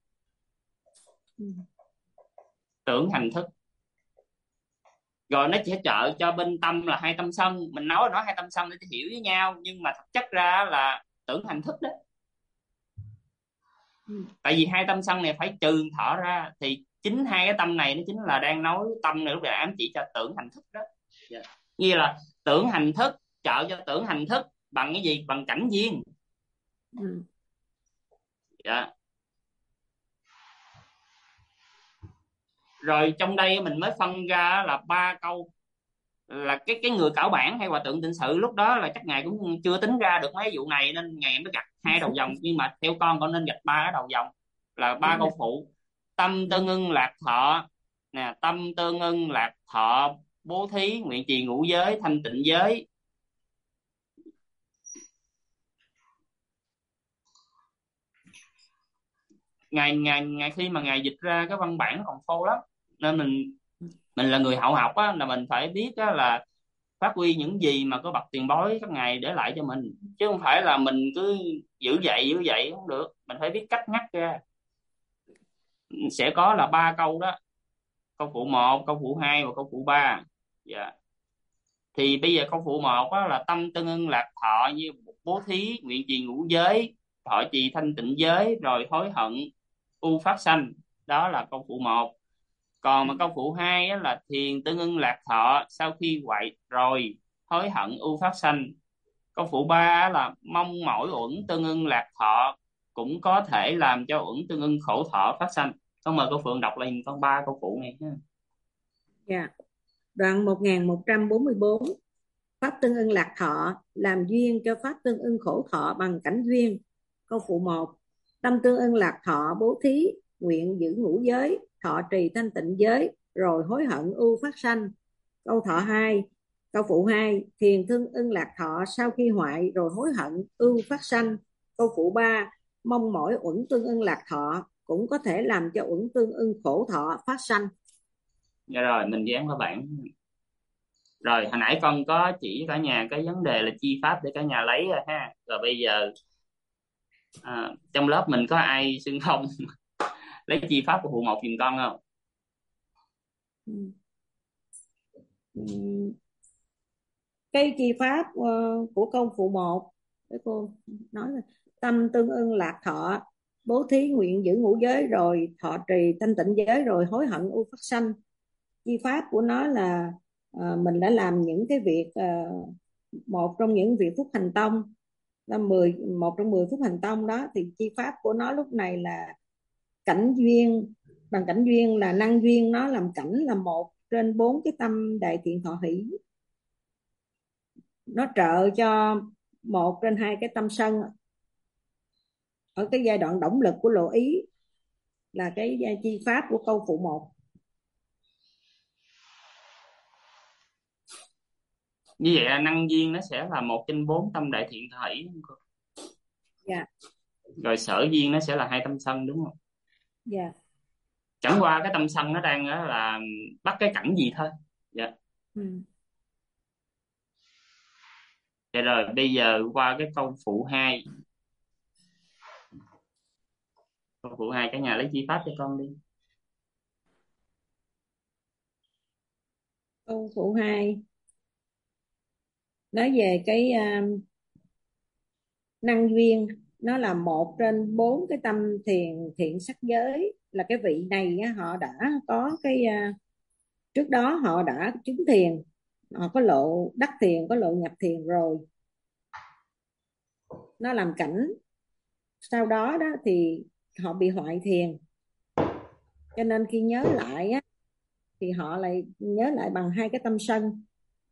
Tưởng hành thức. Rồi nó sẽ trợ cho bên tâm là hai tâm sân. Mình nói hai tâm sân để hiểu với nhau, nhưng mà thực chất ra là tưởng hành thức đó. Tại vì hai tâm sân này phải trừ thọ ra, thì chính hai cái tâm này nó chính là đang nói tâm này lúc này ám chỉ cho tưởng hành thức đó. Yeah. Như là tưởng hành thức trợ cho tưởng hành thức bằng cái gì? Bằng cảnh duyên. Yeah. Rồi trong đây mình mới phân ra là 3 câu. Là cái người cảo bản hay hòa thượng tịnh sự lúc đó là chắc ngài cũng chưa tính ra được mấy vụ này, nên ngài mới gạch 2 đầu dòng. Nhưng mà theo con nên gạch 3 cái đầu dòng là 3 câu phụ. Tâm tương ưng lạc thọ nè, tâm tương ưng lạc thọ bố thí nguyện trì ngũ giới thanh tịnh giới. Ngài khi mà ngài dịch ra cái văn bản còn phô lắm, nên mình là người hậu học á, là mình phải biết á, là phát huy những gì mà có bậc tiền bối các ngài để lại cho mình, chứ không phải là mình cứ giữ vậy không được. Mình phải biết cách ngắt ra. Sẽ có là 3 câu đó: câu phụ 1, câu phụ 2 và câu phụ 3. Dạ. Thì bây giờ câu phụ 1 á, là tâm tương ưng lạc thọ như bố thí nguyện trì ngũ giới thọ trì thanh tịnh giới rồi hối hận u phát sanh. Đó là câu phụ 1. Còn mà câu phụ 2 á, là thiền tương ưng lạc thọ sau khi quậy rồi hối hận u phát sanh. Câu phụ 3 là mong mỏi uẩn tương ưng lạc thọ cũng có thể làm cho uẩn tương ưng khổ thọ phát sanh. Con mời cô Phượng đọc lại con 3 câu phụ này nha. Dạ. Đoạn 1144. Pháp tương ưng lạc thọ làm duyên cho pháp tương ưng khổ thọ bằng cảnh duyên. Câu phụ 1. Tâm tương ưng lạc thọ bố thí nguyện giữ ngũ giới thọ trì thanh tịnh giới rồi hối hận ưu phát sanh. Câu phụ 2. Thiền tương ưng lạc thọ sau khi hoại rồi hối hận ưu phát sanh. Câu phụ 3. Mong mỏi uẩn tương ưng lạc thọ cũng có thể làm cho uẩn tương ưng khổ thọ phát sanh. Dạ rồi, mình dán các bạn. Rồi hồi nãy con có chỉ cả nhà cái vấn đề là chi pháp để cả nhà lấy rồi ha. Rồi bây giờ trong lớp mình có ai xưng không lấy chi pháp của phụ 1 giùm con không? Cái chi pháp của câu phụ 1 để cô nói là tâm tương ưng lạc thọ bố thí nguyện giữ ngũ giới rồi thọ trì thanh tịnh giới rồi hối hận ưu phát sanh. Chi pháp của nó là mình đã làm những cái việc một trong những việc phúc hành tông, là một trong 10 phúc hành tông đó, thì chi pháp của nó lúc này là cảnh duyên. Bằng cảnh duyên là năng duyên nó làm cảnh là 1 trên 4 cái tâm đại thiện thọ hỷ. Nó trợ cho 1 trên 2 cái tâm sân ở cái giai đoạn động lực của lộ ý, là cái chi pháp của câu phụ 1. Như vậy là năng duyên nó sẽ là 1 trên 4 tâm đại thiện thọ hỷ đúng không? Dạ. Rồi sở duyên nó sẽ là 2 tâm sân đúng không? Dạ. Chẳng qua cái tâm sân nó đang là bắt cái cảnh gì thôi. Dạ. Vậy rồi bây giờ qua cái câu phụ 2. Câu phụ 2 cả nhà lấy chi pháp cho con đi. Câu phụ 2 nói về cái năng duyên, nó là 1 trên 4 cái tâm thiện sắc giới. Là cái vị này họ đã có cái trước đó họ đã chứng thiền, họ có lộ đắc thiền, có lộ nhập thiền rồi, nó làm cảnh. Sau đó thì họ bị hoại thiền, cho nên khi nhớ lại thì họ lại nhớ lại bằng hai cái tâm sân.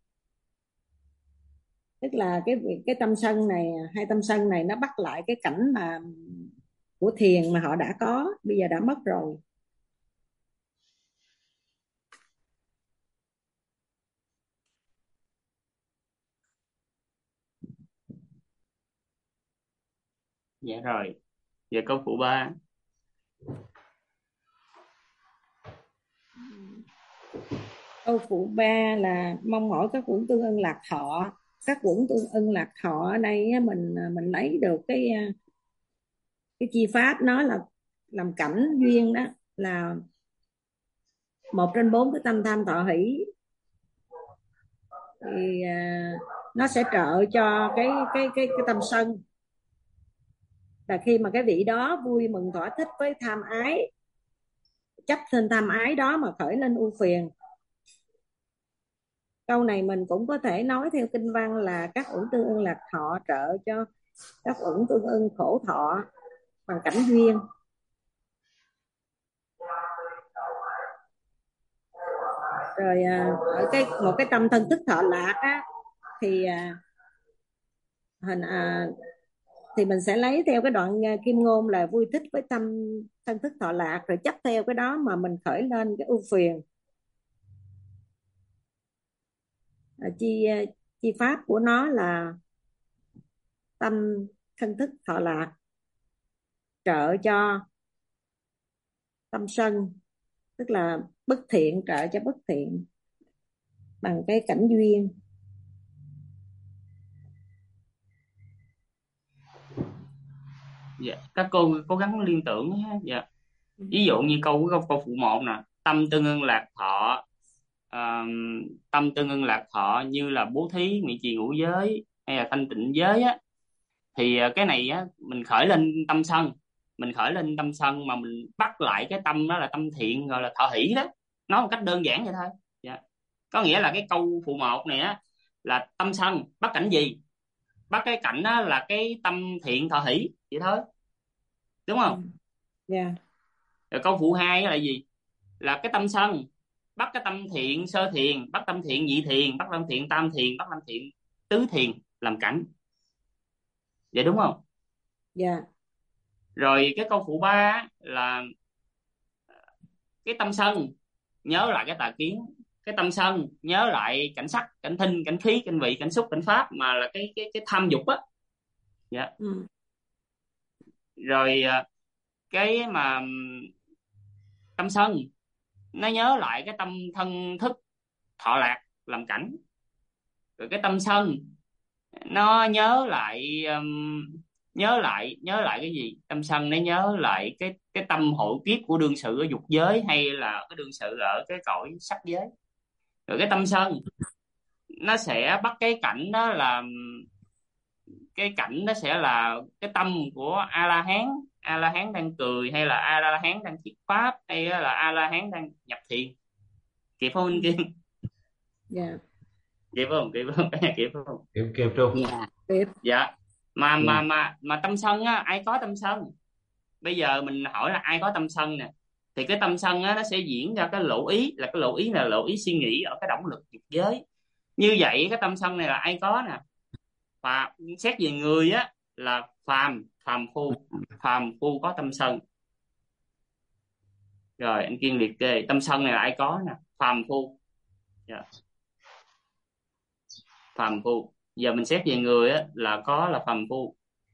Tức là cái tâm sân này, hai tâm sân này nó bắt lại cái cảnh mà của thiền mà họ đã có, bây giờ đã mất rồi. Dạ rồi. Giờ câu phụ 3. Câu phụ 3 là mong mỏi các uẩn tương ưng lạc thọ. Các uẩn tương ưng lạc thọ ở đây á, mình lấy được cái chi pháp nó là làm cảnh duyên, đó là 1/4 cái tâm tham thọ hỷ, thì nó sẽ trợ cho cái tâm sân. Là khi mà cái vị đó vui mừng thỏa thích với tham ái, chấp trên tham ái đó mà khởi lên ưu phiền. Câu này mình cũng có thể nói theo kinh văn là các uẩn tương ưng lạc thọ trợ cho các uẩn tương ưng khổ thọ bằng cảnh duyên. Rồi ở một cái tâm thân thức thọ lạc á, thì thì mình sẽ lấy theo cái đoạn Kim Ngôn là vui thích với tâm thân thức thọ lạc, rồi chấp theo cái đó mà mình khởi lên cái ưu phiền. Chi pháp của nó là tâm thân thức thọ lạc trợ cho tâm sân, tức là bất thiện trợ cho bất thiện bằng cái cảnh duyên. Dạ, các cô cố gắng liên tưởng ha. Dạ. Ví dụ như câu phụ 1 nè, tâm tương ưng lạc thọ, tâm tương ưng lạc thọ như là bố thí, nguyện trì ngũ giới hay là thanh tịnh giới á, thì cái này á mình khởi lên tâm sân, mà mình bắt lại cái tâm đó là tâm thiện, gọi là thọ hỷ đó. Nói một cách đơn giản vậy thôi. Dạ. Có nghĩa là cái câu phụ 1 này á là tâm sân bắt cảnh gì? Bắt cái cảnh đó là cái tâm thiện thọ hỷ vậy thôi, đúng không? Yeah. Rồi câu phụ 2 là gì? Là cái tâm sân bắt cái tâm thiện sơ thiền, bắt tâm thiện nhị thiền, bắt tâm thiện tam thiền, bắt tâm thiện tứ thiền làm cảnh. Vậy đúng không? Yeah. Rồi cái câu phụ 3 là cái tâm sân nhớ lại cái tà kiến, cái tâm sân nhớ lại cảnh sắc, cảnh thinh, cảnh khí, cảnh vị, cảnh xúc, cảnh pháp, mà là cái tham dục á. Dạ. Rồi cái mà tâm sân nó nhớ lại cái tâm thân thức thọ lạc làm cảnh. Rồi cái tâm sân nó nhớ lại cái gì? Tâm sân nó nhớ lại cái tâm hội kiếp của đương sự ở dục giới hay là cái đương sự ở cái cõi sắc giới. Rồi cái tâm sân nó sẽ bắt cái cảnh đó là sẽ là cái tâm của A La Hán đang cười, hay là A La Hán đang thuyết pháp, hay là A La Hán đang nhập thiền. Kịp không anh Kiên? Dạ. Kịp không? Kịp Trung. Kịp. Dạ. Mà tâm sân á, ai có tâm sân? Bây giờ mình hỏi là ai có tâm sân nè, thì cái tâm sân á nó sẽ diễn ra cái lộ ý, là cái lộ ý là lộ ý suy nghĩ ở cái động lực dục giới. Như vậy cái tâm sân này là ai có nè? Và xét về người á là phàm phu có tâm sân. Rồi anh Kiên liệt kê tâm sân này là ai có nè? Phàm phu. Yeah. Phàm phu. Giờ mình xét về người á là phàm phu.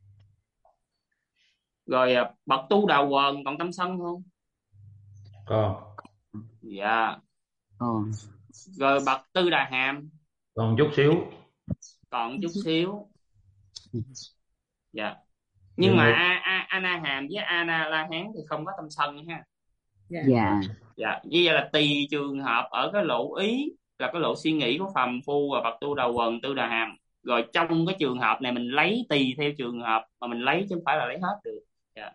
Rồi bậc tu đà quần còn tâm sân không? Còn. Dạ. Rồi bậc tư đà hàm Còn chút xíu. Dạ. Nhưng mà Ana Hàm với Ana La Hán thì không có tâm sân ha. Dạ. Như vậy là tùy trường hợp ở cái lộ ý, là cái lộ suy nghĩ của phàm phu và bậc tu đầu quần, tư đà hàm. Rồi trong cái trường hợp này mình lấy tùy theo trường hợp mà mình lấy, chứ không phải là lấy hết được. Dạ.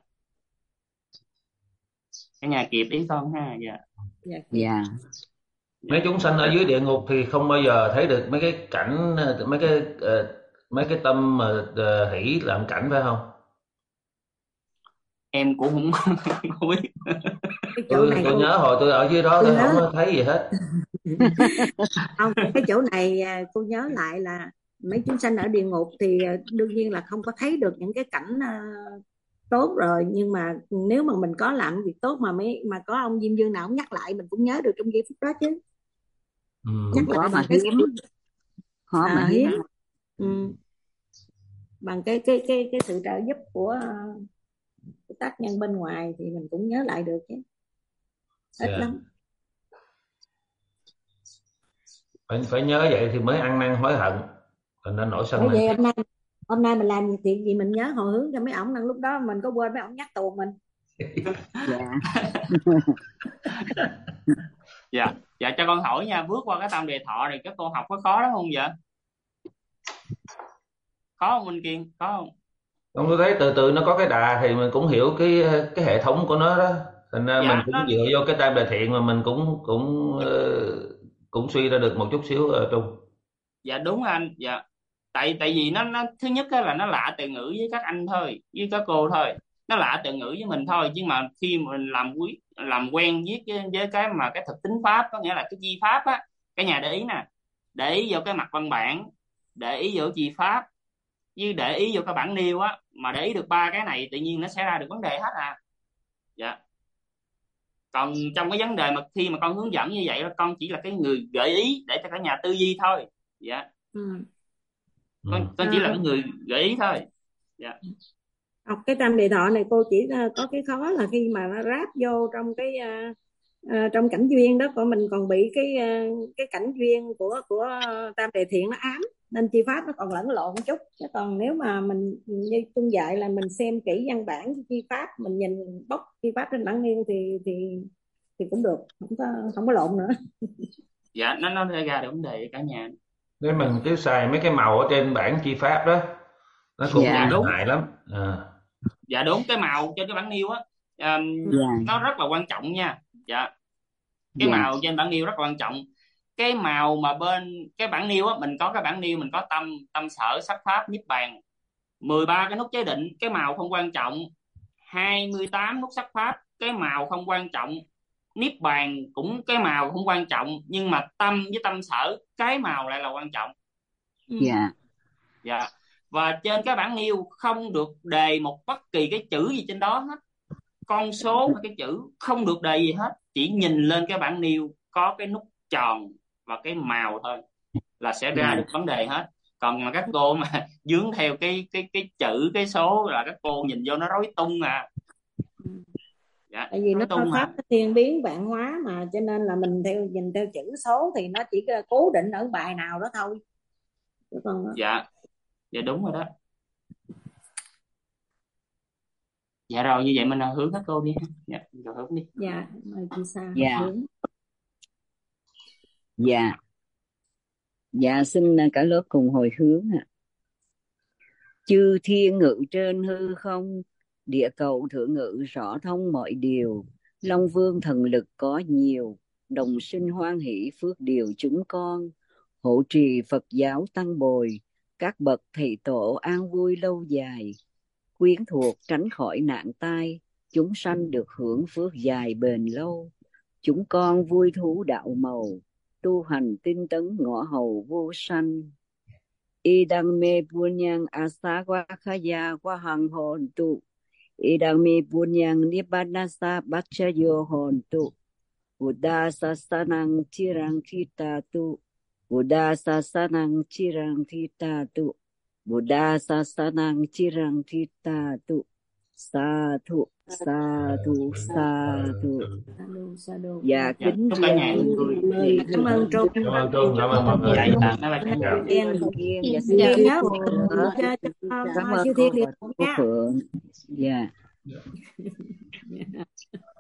Cái nhà kịp ý con ha. Dạ. Mấy chúng sanh ở dưới địa ngục thì không bao giờ thấy được mấy cái cảnh, mấy cái tâm mà hỷ làm cảnh, phải không? Em cũng không không biết. Cái chỗ này Tôi cô nhớ hồi tôi ở dưới đó tôi tôi nhớ không thấy gì hết. không, cái chỗ này cô nhớ lại là mấy chúng sanh ở địa ngục thì đương nhiên là không có thấy được những cái cảnh tốt rồi, nhưng mà nếu mà mình có làm việc tốt mà có ông Diêm Dương nào ông nhắc lại mình cũng nhớ được trong giây phút đó chứ. Nhắc Khó lại mà bằng cái hiếm, khó mà hiếm. hiếm. Bằng cái sự trợ giúp của tác nhân bên ngoài thì mình cũng nhớ lại được chứ, ít lắm. Phải nhớ vậy thì mới ăn năn hối hận, thành nên nổi sân Bởi lên. vậy hôm nay mình làm việc gì mình nhớ hồi hướng cho mấy ổng, lúc đó mình có quên mấy ổng nhắc tù mình. Dạ. Dạ cho con hỏi nha, bước qua cái tam đề thọ này các cô học có khó lắm không vậy? Khó không Minh Kiên, khó không? Không, tôi thấy từ từ nó có cái đà thì mình cũng hiểu cái hệ thống của nó đó, thành ra mình cũng dựa vô cái tam đề thiện mà mình cũng suy ra được một chút xíu Trung. Dạ đúng anh. Dạ tại vì nó thứ nhất là nó lạ từ ngữ với các anh thôi, với các cô thôi, nó lạ từ ngữ với mình thôi, nhưng mà khi mình làm quen với cái thực tính pháp, có nghĩa là cái chi pháp á, cái nhà để ý nè, để ý vô cái mặt văn bản, để ý vô chi pháp, với để ý vô cái bản nêu á, mà để ý được ba cái này tự nhiên nó sẽ ra được vấn đề hết à. Dạ. Còn trong cái vấn đề mà khi mà con hướng dẫn như vậy, con chỉ là cái người gợi ý để cho cả nhà tư duy thôi. Dạ. Con chỉ là cái người gợi ý thôi. Dạ. Học cái tam đề thọ này cô chỉ có cái khó là khi mà nó ráp vô trong cái trong cảnh duyên đó, của mình còn bị cái cảnh duyên của tam đề thiện nó ám, nên chi pháp nó còn lẫn lộn một chút. Chứ còn nếu mà mình như Trung dạy là mình xem kỹ văn bản chi pháp, mình nhìn bóc chi pháp trên bản nêu thì cũng được, không có lộn nữa. Dạ nó ra được vấn đề cả nhà. Nếu mình cứ xài mấy cái màu ở trên bảng chi pháp đó nó cũng đúng hại lắm. Dạ đúng, cái màu trên cái bản nêu á nó rất là quan trọng nha. Dạ. Cái màu trên bản nêu rất là quan trọng. Cái màu mà bên cái bản nêu á, mình có cái bản nêu, mình có tâm sở sắc pháp niết bàn, 13 cái nút chế định, cái màu không quan trọng. 28 nút sắc pháp, cái màu không quan trọng. Niết bàn cũng cái màu không quan trọng, nhưng mà tâm với tâm sở cái màu lại là quan trọng. Dạ. Và trên cái bản nêu không được đề một bất kỳ cái chữ gì trên đó hết, con số hay cái chữ không được đề gì hết, chỉ nhìn lên cái bản nêu có cái nút tròn và cái màu thôi là sẽ ra được vấn đề hết. Còn mà các cô mà dướng theo cái chữ cái số là các cô nhìn vô nó rối tung à. Dạ, tại vì nó pháp nó thiên biến vạn hóa mà, cho nên là mình nhìn theo chữ số thì nó chỉ cố định ở bài nào đó thôi. Còn dạ đúng rồi đó. Dạ rồi, như vậy mình hướng các cô đi. Dạ rồi, hướng đi. Dạ mời chị Sa hướng. Dạ xin cả lớp cùng hồi hướng ạ. Chư thiên ngự trên hư không, địa cầu thượng ngự rõ thông mọi điều, Long Vương thần lực có nhiều, đồng sinh hoan hỷ phước điều chúng con, hộ trì Phật giáo tăng bồi, các bậc thầy tổ an vui lâu dài, quyến thuộc tránh khỏi nạn tai, chúng sanh được hưởng phước dài bền lâu. Chúng con vui thú đạo màu, tu hành tinh tấn ngõ hầu vô sanh. Idang me punyang asawakaya wahang hontu. Idang me punyang nibbanasa bachayo hontu. Buddha sasanang chirang thitatu. Buddha sasanang chirang thitatu. Buddha sasanang chirang thitatu. Sa-thu, sa-thu, sa-thu. Dạ kính chúc cả nhà cảm ơn Trung. Cảm ơn Trung, cảm ơn mọi người. Dạ xin nhớ cảm ơn cô Phượng. Dạ.